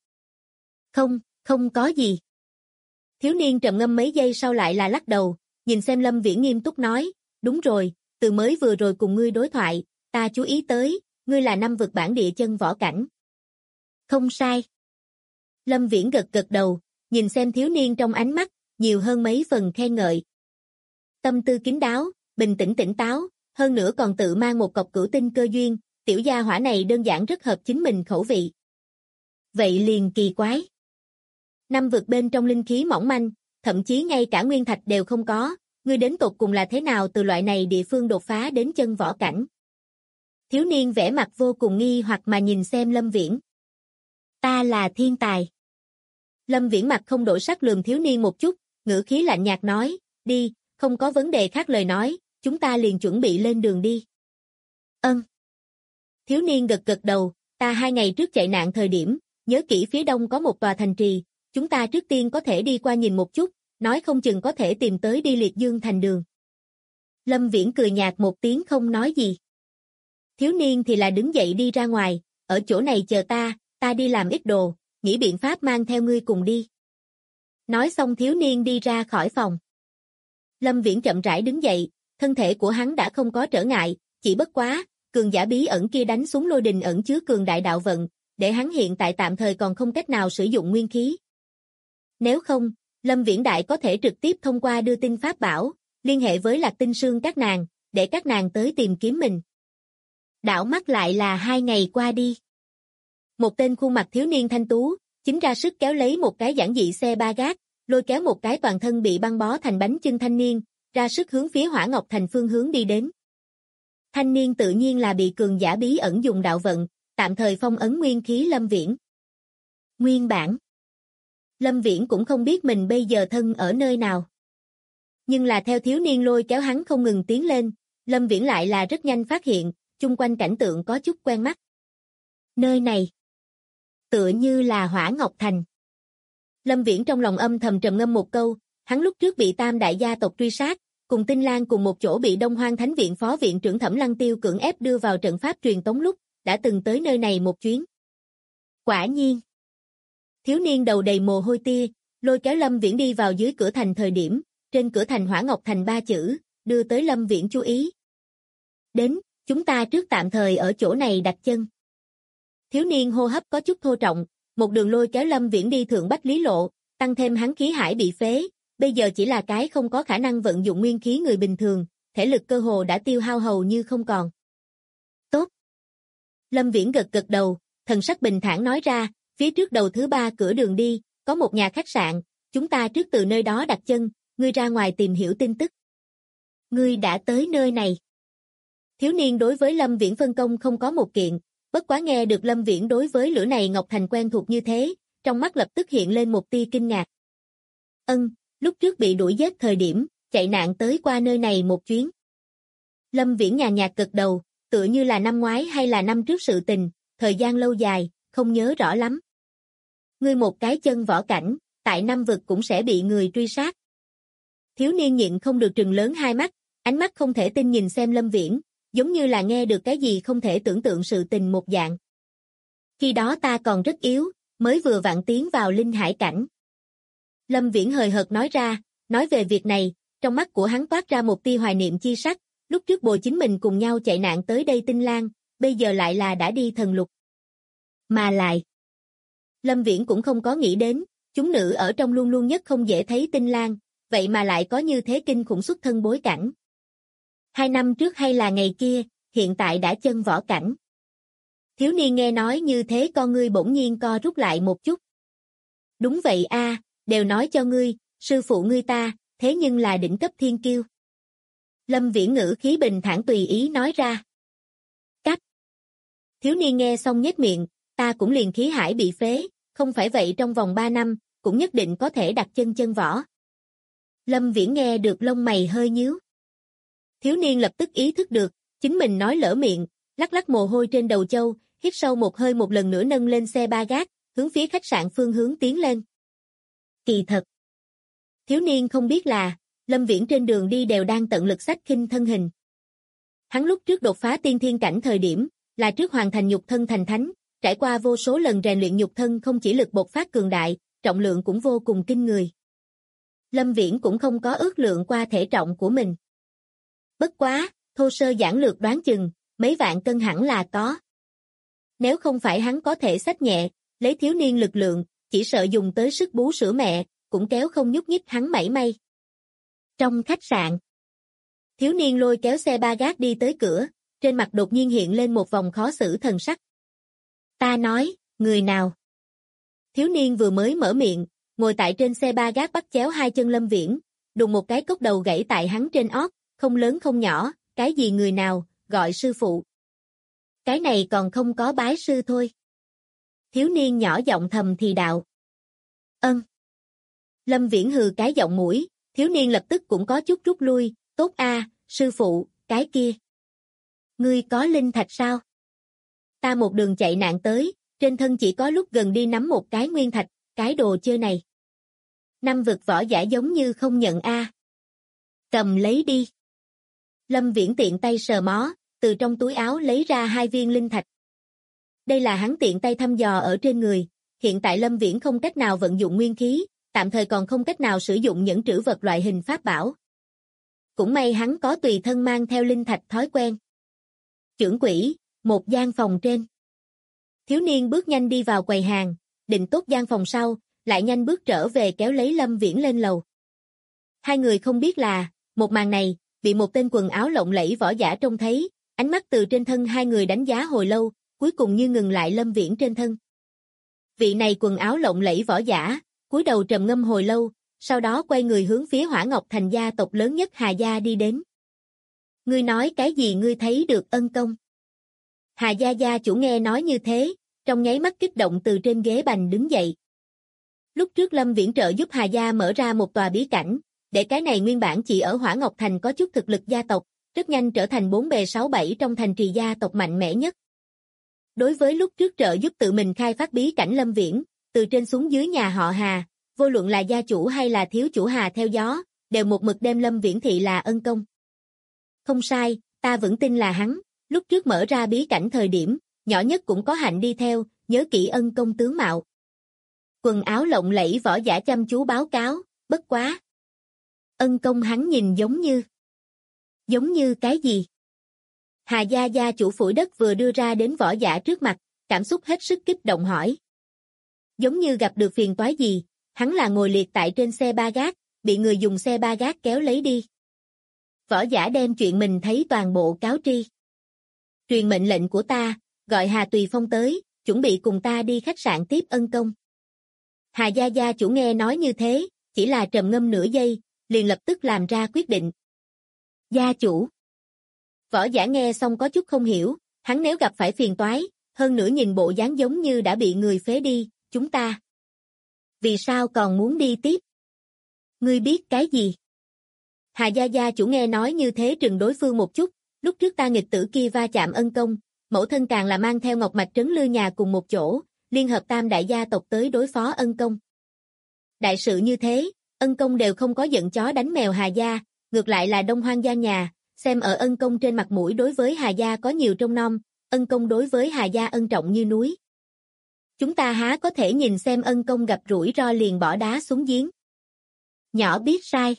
Không có gì. Thiếu niên trầm ngâm mấy giây sau lại là lắc đầu, nhìn xem Lâm Viễn nghiêm túc nói, đúng rồi, từ mới vừa rồi cùng ngươi đối thoại, ta chú ý tới, ngươi là 5 vực bản địa chân võ cảnh. Không sai. Lâm Viễn gật đầu, nhìn xem thiếu niên trong ánh mắt, nhiều hơn mấy phần khen ngợi. Tâm tư kín đáo, bình tĩnh tỉnh táo, hơn nữa còn tự mang một cọc cửu tinh cơ duyên, tiểu gia hỏa này đơn giản rất hợp chính mình khẩu vị. Vậy liền kỳ quái. 5 vực bên trong linh khí mỏng manh, thậm chí ngay cả nguyên thạch đều không có, ngươi đến tột cùng là thế nào từ loại này địa phương đột phá đến chân võ cảnh? Thiếu niên vẻ mặt vô cùng nghi hoặc mà nhìn xem Lâm Viễn. Ta là thiên tài. Lâm Viễn mặt không đổi sắc lườm thiếu niên một chút, ngữ khí lạnh nhạt nói, đi, không có vấn đề khác lời nói, chúng ta liền chuẩn bị lên đường đi. Ân. Thiếu niên gật đầu, ta 2 ngày trước chạy nạn thời điểm, nhớ kỹ phía đông có một tòa thành trì, chúng ta trước tiên có thể đi qua nhìn một chút, nói không chừng có thể tìm tới đi Liệt Dương Thành đường. Lâm Viễn cười nhạt một tiếng không nói gì. Thiếu niên thì là đứng dậy đi ra ngoài, ở chỗ này chờ ta đi làm ít đồ, nghĩ biện pháp mang theo ngươi cùng đi. Nói xong thiếu niên đi ra khỏi phòng. Lâm Viễn chậm rãi đứng dậy, thân thể của hắn đã không có trở ngại, chỉ bất quá, cường giả bí ẩn kia đánh xuống lôi đình ẩn chứa cường đại đạo vận, để hắn hiện tại tạm thời còn không cách nào sử dụng nguyên khí. Nếu không, Lâm Viễn Đại có thể trực tiếp thông qua đưa tin pháp bảo, liên hệ với Lạc Tinh Sương các nàng, để các nàng tới tìm kiếm mình. Đảo mắt lại là 2 ngày qua đi. Một tên khuôn mặt thiếu niên thanh tú, chính ra sức kéo lấy một cái giản dị xe ba gác, lôi kéo một cái toàn thân bị băng bó thành bánh chưng thanh niên, ra sức hướng phía Hỏa Ngọc Thành phương hướng đi đến. Thanh niên tự nhiên là bị cường giả bí ẩn dùng đạo vận, tạm thời phong ấn nguyên khí Lâm Viễn. Nguyên bản, Lâm Viễn cũng không biết mình bây giờ thân ở nơi nào. Nhưng là theo thiếu niên lôi kéo hắn không ngừng tiến lên, Lâm Viễn lại là rất nhanh phát hiện, chung quanh cảnh tượng có chút quen mắt. Nơi này, tựa như là Hỏa Ngọc Thành. Lâm Viễn trong lòng âm thầm trầm ngâm một câu, hắn lúc trước bị Tam đại gia tộc truy sát, cùng Tinh Lan cùng một chỗ bị Đông Hoang Thánh viện phó viện trưởng Thẩm Lăng Tiêu cưỡng ép đưa vào trận pháp truyền tống lúc, đã từng tới nơi này một chuyến. Quả nhiên, thiếu niên đầu đầy mồ hôi tia, lôi kéo Lâm Viễn đi vào dưới cửa thành thời điểm, trên cửa thành Hỏa Ngọc Thành 3 chữ, đưa tới Lâm Viễn chú ý. Đến, chúng ta trước tạm thời ở chỗ này đặt chân. Thiếu niên hô hấp có chút thô trọng, một đường lôi kéo Lâm Viễn đi thượng Bách Lý Lộ, tăng thêm hắn khí hải bị phế, bây giờ chỉ là cái không có khả năng vận dụng nguyên khí người bình thường, thể lực cơ hồ đã tiêu hao hầu như không còn. Tốt. Lâm Viễn gật gật đầu, thần sắc bình thản nói ra, phía trước đầu thứ 3 cửa đường đi, có một nhà khách sạn, chúng ta trước từ nơi đó đặt chân, ngươi ra ngoài tìm hiểu tin tức. Ngươi đã tới nơi này. Thiếu niên đối với Lâm Viễn phân công không có một kiện, bất quá nghe được Lâm Viễn đối với lửa này Ngọc Thành quen thuộc như thế, trong mắt lập tức hiện lên một tia kinh ngạc. Lúc trước bị đuổi giết thời điểm, chạy nạn tới qua nơi này một chuyến. Lâm Viễn nhàn nhạt gật đầu, tựa như là năm ngoái hay là năm trước sự tình, thời gian lâu dài, không nhớ rõ lắm. Ngươi một cái chân võ cảnh, tại Nam vực cũng sẽ bị người truy sát. Thiếu niên nhịn không được trừng lớn hai mắt, ánh mắt không thể tin nhìn xem Lâm Viễn, giống như là nghe được cái gì không thể tưởng tượng sự tình một dạng. Khi đó ta còn rất yếu, mới vừa vặn tiến vào linh hải cảnh. Lâm Viễn hời hợt nói ra, nói về việc này, trong mắt của hắn toát ra một tia hoài niệm chi sắc, lúc trước bồi chính mình cùng nhau chạy nạn tới đây Tinh Lan, bây giờ lại là đã đi thần lục. Mà lại, Lâm Viễn cũng không có nghĩ đến, chúng nữ ở trong luôn luôn nhất không dễ thấy Tinh Lan, vậy mà lại có như thế kinh khủng xuất thân bối cảnh. 2 năm trước hay là ngày kia, hiện tại đã chân võ cảnh. Thiếu niên nghe nói như thế con ngươi bỗng nhiên co rút lại một chút. Đúng vậy a, đều nói cho ngươi, sư phụ ngươi ta, thế nhưng là đỉnh cấp thiên kiêu. Lâm Viễn ngữ khí bình thản tùy ý nói ra. Cách. Thiếu niên nghe xong nhếch miệng, ta cũng liền khí hải bị phế, không phải vậy trong vòng 3 năm, cũng nhất định có thể đặt chân võ. Lâm Viễn nghe được lông mày hơi nhíu. Thiếu niên lập tức ý thức được, chính mình nói lỡ miệng, lắc lắc mồ hôi trên đầu châu, hít sâu một hơi một lần nữa nâng lên xe ba gác, hướng phía khách sạn phương hướng tiến lên. Kỳ thật. Thiếu niên không biết là, Lâm Viễn trên đường đi đều đang tận lực xách khinh thân hình. Hắn lúc trước đột phá tiên thiên cảnh thời điểm, là trước hoàn thành nhục thân thành thánh, trải qua vô số lần rèn luyện nhục thân không chỉ lực bộc phát cường đại, trọng lượng cũng vô cùng kinh người. Lâm Viễn cũng không có ước lượng qua thể trọng của mình. Bất quá, thô sơ giản lược đoán chừng, mấy vạn cân hẳn là có. Nếu không phải hắn có thể xách nhẹ, lấy thiếu niên lực lượng, chỉ sợ dùng tới sức bú sữa mẹ, cũng kéo không nhúc nhích hắn mảy may. Trong khách sạn, thiếu niên lôi kéo xe ba gác đi tới cửa, trên mặt đột nhiên hiện lên một vòng khó xử thần sắc. Ta nói, người nào? Thiếu niên vừa mới mở miệng, ngồi tại trên xe ba gác bắt chéo hai chân Lâm Viễn, đùng một cái cốc đầu gãy tại hắn trên ót, không lớn không nhỏ, cái gì người nào, gọi sư phụ. Cái này còn không có bái sư thôi. Thiếu niên nhỏ giọng thầm thì đạo. Lâm Viễn hừ cái giọng mũi, thiếu niên lập tức cũng có chút rút lui, tốt a, sư phụ, cái kia. Ngươi có linh thạch sao? Ta một đường chạy nạn tới, trên thân chỉ có lúc gần đi nắm một cái nguyên thạch, cái đồ chơi này. Năm vực võ giả giống như không nhận a. Cầm lấy đi. Lâm Viễn tiện tay sờ mó, từ trong túi áo lấy ra 2 viên linh thạch. Đây là hắn tiện tay thăm dò ở trên người, hiện tại Lâm Viễn không cách nào vận dụng nguyên khí, tạm thời còn không cách nào sử dụng những trữ vật loại hình pháp bảo. Cũng may hắn có tùy thân mang theo linh thạch thói quen. Trưởng quỹ, một gian phòng trên. Thiếu niên bước nhanh đi vào quầy hàng, định tốt gian phòng sau, lại nhanh bước trở về kéo lấy Lâm Viễn lên lầu. Hai người không biết là, một màn này, bị một tên quần áo lộng lẫy võ giả trông thấy, ánh mắt từ trên thân hai người đánh giá hồi lâu, cuối cùng như ngừng lại Lâm Viễn trên thân. Vị này quần áo lộng lẫy võ giả, cúi đầu trầm ngâm hồi lâu, sau đó quay người hướng phía Hỏa Ngọc Thành gia tộc lớn nhất Hà Gia đi đến. Ngươi nói cái gì ngươi thấy được ân công? Hà Gia gia chủ nghe nói như thế, trong nháy mắt kích động từ trên ghế bành đứng dậy. Lúc trước Lâm Viễn trợ giúp Hà Gia mở ra một tòa bí cảnh, để cái này nguyên bản chỉ ở Hỏa Ngọc Thành có chút thực lực gia tộc, rất nhanh trở thành 4 bề 6 bảy trong thành trì gia tộc mạnh mẽ nhất. Đối với lúc trước trợ giúp tự mình khai phát bí cảnh Lâm Viễn, từ trên xuống dưới nhà họ Hà, vô luận là gia chủ hay là thiếu chủ Hà theo gió, đều một mực đem Lâm Viễn thị là ân công. Không sai, ta vẫn tin là hắn, lúc trước mở ra bí cảnh thời điểm, nhỏ nhất cũng có hạnh đi theo, nhớ kỹ ân công tướng mạo. Quần áo lộng lẫy võ giả chăm chú báo cáo, bất quá. Ân công hắn nhìn giống như cái gì? Hà Gia gia chủ phủi đất vừa đưa ra đến võ giả trước mặt, cảm xúc hết sức kích động hỏi. Giống như gặp được phiền toái gì, hắn là ngồi liệt tại trên xe ba gác, bị người dùng xe ba gác kéo lấy đi. Võ Giả đem chuyện mình thấy toàn bộ cáo tri. Truyền mệnh lệnh của ta, gọi Hà Tùy Phong tới, chuẩn bị cùng ta đi khách sạn tiếp Ân Công. Hà gia gia chủ nghe nói như thế, chỉ là trầm ngâm nửa giây, liền lập tức làm ra quyết định. Gia chủ. Võ Giả nghe xong có chút không hiểu, hắn nếu gặp phải phiền toái, hơn nữa nhìn bộ dáng giống như đã bị người phế đi, chúng ta. Vì sao còn muốn đi tiếp? Ngươi biết cái gì? Hà gia gia chủ nghe nói như thế trừng đối phương một chút, lúc trước ta nghịch tử kia va chạm Ân Công, mẫu thân càng là mang theo Ngọc Mạch Trấn Lư nhà cùng một chỗ, liên hợp tam đại gia tộc tới đối phó Ân Công. Đại sự như thế, Ân Công đều không có giận chó đánh mèo Hà gia, ngược lại là Đông Hoang gia nhà, xem ở Ân Công trên mặt mũi đối với Hà gia có nhiều trông nom, Ân Công đối với Hà gia ân trọng như núi. Chúng ta há có thể nhìn xem Ân Công gặp rủi ro liền bỏ đá xuống giếng. Nhỏ biết sai.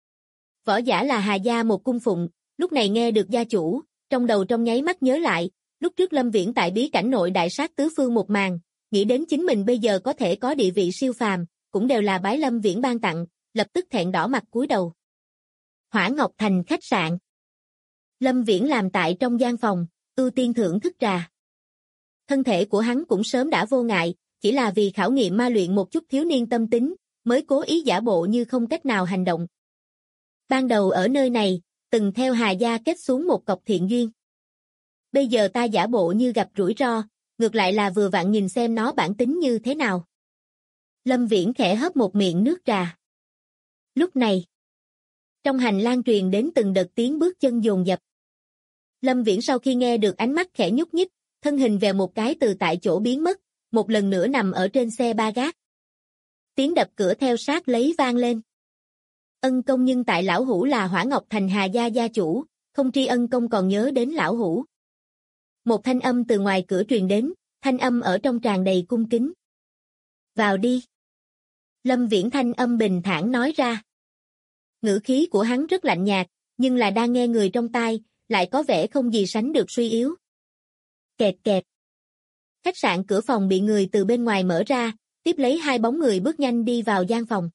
Võ Giả là Hà gia một cung phụng, lúc này nghe được gia chủ, trong đầu trong nháy mắt nhớ lại, lúc trước Lâm Viễn tại bí cảnh nội đại sát tứ phương một màn, nghĩ đến chính mình bây giờ có thể có địa vị siêu phàm, cũng đều là bái Lâm Viễn ban tặng, lập tức thẹn đỏ mặt cúi đầu. Hỏa Ngọc Thành khách sạn. Lâm Viễn làm tại trong gian phòng, ưu tiên thưởng thức trà. Thân thể của hắn cũng sớm đã vô ngại, chỉ là vì khảo nghiệm ma luyện một chút thiếu niên tâm tính, mới cố ý giả bộ như không cách nào hành động. Ban đầu ở nơi này, từng theo Hà gia kết xuống một cọc thiện duyên. Bây giờ ta giả bộ như gặp rủi ro, ngược lại là vừa vặn nhìn xem nó bản tính như thế nào. Lâm Viễn khẽ hớp một miệng nước trà. Lúc này, trong hành lang truyền đến từng đợt tiếng bước chân dồn dập. Lâm Viễn sau khi nghe được ánh mắt khẽ nhúc nhích, thân hình vèo một cái từ tại chỗ biến mất, một lần nữa nằm ở trên xe ba gác. Tiếng đập cửa theo sát lấy vang lên. Ân Công nhưng tại lão hủ là Hỏa Ngọc Thành Hà gia gia chủ, không tri Ân Công còn nhớ đến lão hủ. Một thanh âm từ ngoài cửa truyền đến, thanh âm ở trong tràn đầy cung kính. Vào đi. Lâm Viễn thanh âm bình thản nói ra. Ngữ khí của hắn rất lạnh nhạt, nhưng là đang nghe người trong tai, lại có vẻ không gì sánh được suy yếu. Kẹt kẹt. Khách sạn cửa phòng bị người từ bên ngoài mở ra, tiếp lấy hai bóng người bước nhanh đi vào gian phòng.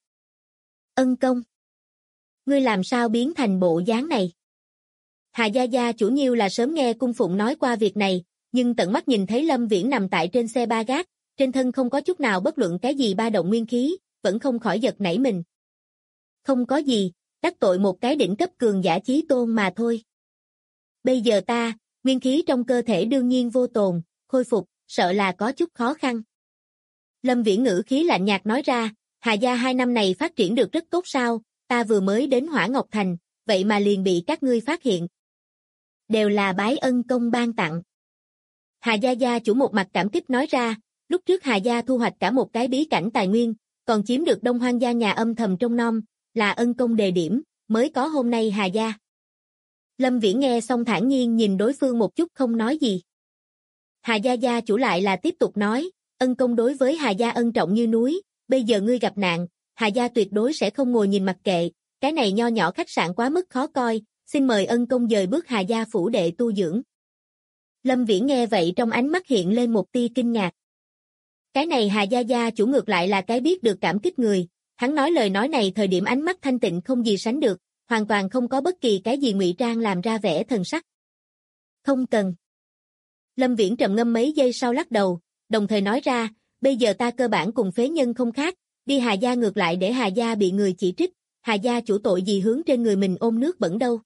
Ân Công. Ngươi làm sao biến thành bộ dáng này? Hà gia gia chủ Nhiêu là sớm nghe cung phụng nói qua việc này, nhưng tận mắt nhìn thấy Lâm Viễn nằm tại trên xe ba gác, trên thân không có chút nào bất luận cái gì ba động nguyên khí, vẫn không khỏi giật nảy mình. Không có gì, đắc tội một cái đỉnh cấp cường giả chí tôn mà thôi. Bây giờ ta, nguyên khí trong cơ thể đương nhiên vô tồn, khôi phục, sợ là có chút khó khăn. Lâm Viễn ngữ khí lạnh nhạt nói ra, Hà gia 2 năm này phát triển được rất tốt sao, ta vừa mới đến Hỏa Ngọc Thành, vậy mà liền bị các ngươi phát hiện. Đều là bái Ân Công ban tặng. Hà gia gia chủ một mặt cảm kích nói ra, lúc trước Hà gia thu hoạch cả một cái bí cảnh tài nguyên, còn chiếm được Đông Hoang gia nhà âm thầm trong nom, là Ân Công đề điểm, mới có hôm nay Hà gia. Lâm Viễn nghe xong thản nhiên nhìn đối phương một chút không nói gì. Hà gia gia chủ lại là tiếp tục nói, Ân Công đối với Hà gia ân trọng như núi, bây giờ ngươi gặp nạn, Hà gia tuyệt đối sẽ không ngồi nhìn mặc kệ, cái này nho nhỏ khách sạn quá mức khó coi, xin mời Ân Công dời bước Hà gia phủ đệ tu dưỡng. Lâm Viễn nghe vậy trong ánh mắt hiện lên một tia kinh ngạc. Cái này Hà gia gia chủ ngược lại là cái biết được cảm kích người, hắn nói lời nói này thời điểm ánh mắt thanh tịnh không gì sánh được, hoàn toàn không có bất kỳ cái gì ngụy trang làm ra vẻ thần sắc. Không cần. Lâm Viễn trầm ngâm mấy giây sau lắc đầu, đồng thời nói ra, bây giờ ta cơ bản cùng phế nhân không khác, đi Hà gia ngược lại để Hà gia bị người chỉ trích, Hà gia chủ tội gì hướng trên người mình ôm nước bẩn đâu.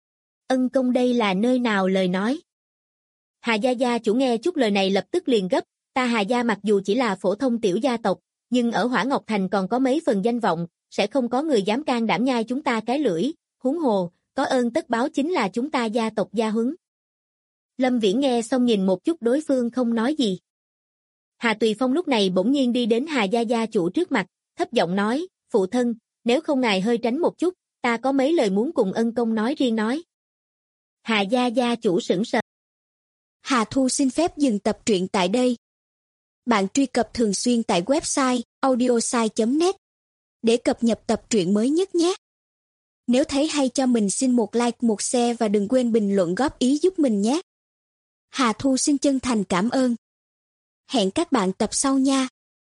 Ân Công đây là nơi nào lời nói. Hà gia gia chủ nghe chút lời này lập tức liền gấp, ta Hà gia mặc dù chỉ là phổ thông tiểu gia tộc, nhưng ở Hỏa Ngọc Thành còn có mấy phần danh vọng, sẽ không có người dám can đảm nhai chúng ta cái lưỡi, huống hồ, có ơn tất báo chính là chúng ta gia tộc gia huấn. Lâm Viễn nghe xong nhìn một chút đối phương không nói gì. Hà Tùy Phong lúc này bỗng nhiên đi đến Hà gia gia chủ trước mặt, thấp giọng nói, phụ thân, nếu không ngài hơi tránh một chút, ta có mấy lời muốn cùng Ân Công nói riêng nói. Hà gia gia chủ sững sờ. Hà Thu xin phép dừng tập truyện tại đây. Bạn truy cập thường xuyên tại website audiosai.net để cập nhật tập truyện mới nhất nhé. Nếu thấy hay cho mình xin một like, một share và đừng quên bình luận góp ý giúp mình nhé. Hà Thu xin chân thành cảm ơn. Hẹn các bạn tập sau nha.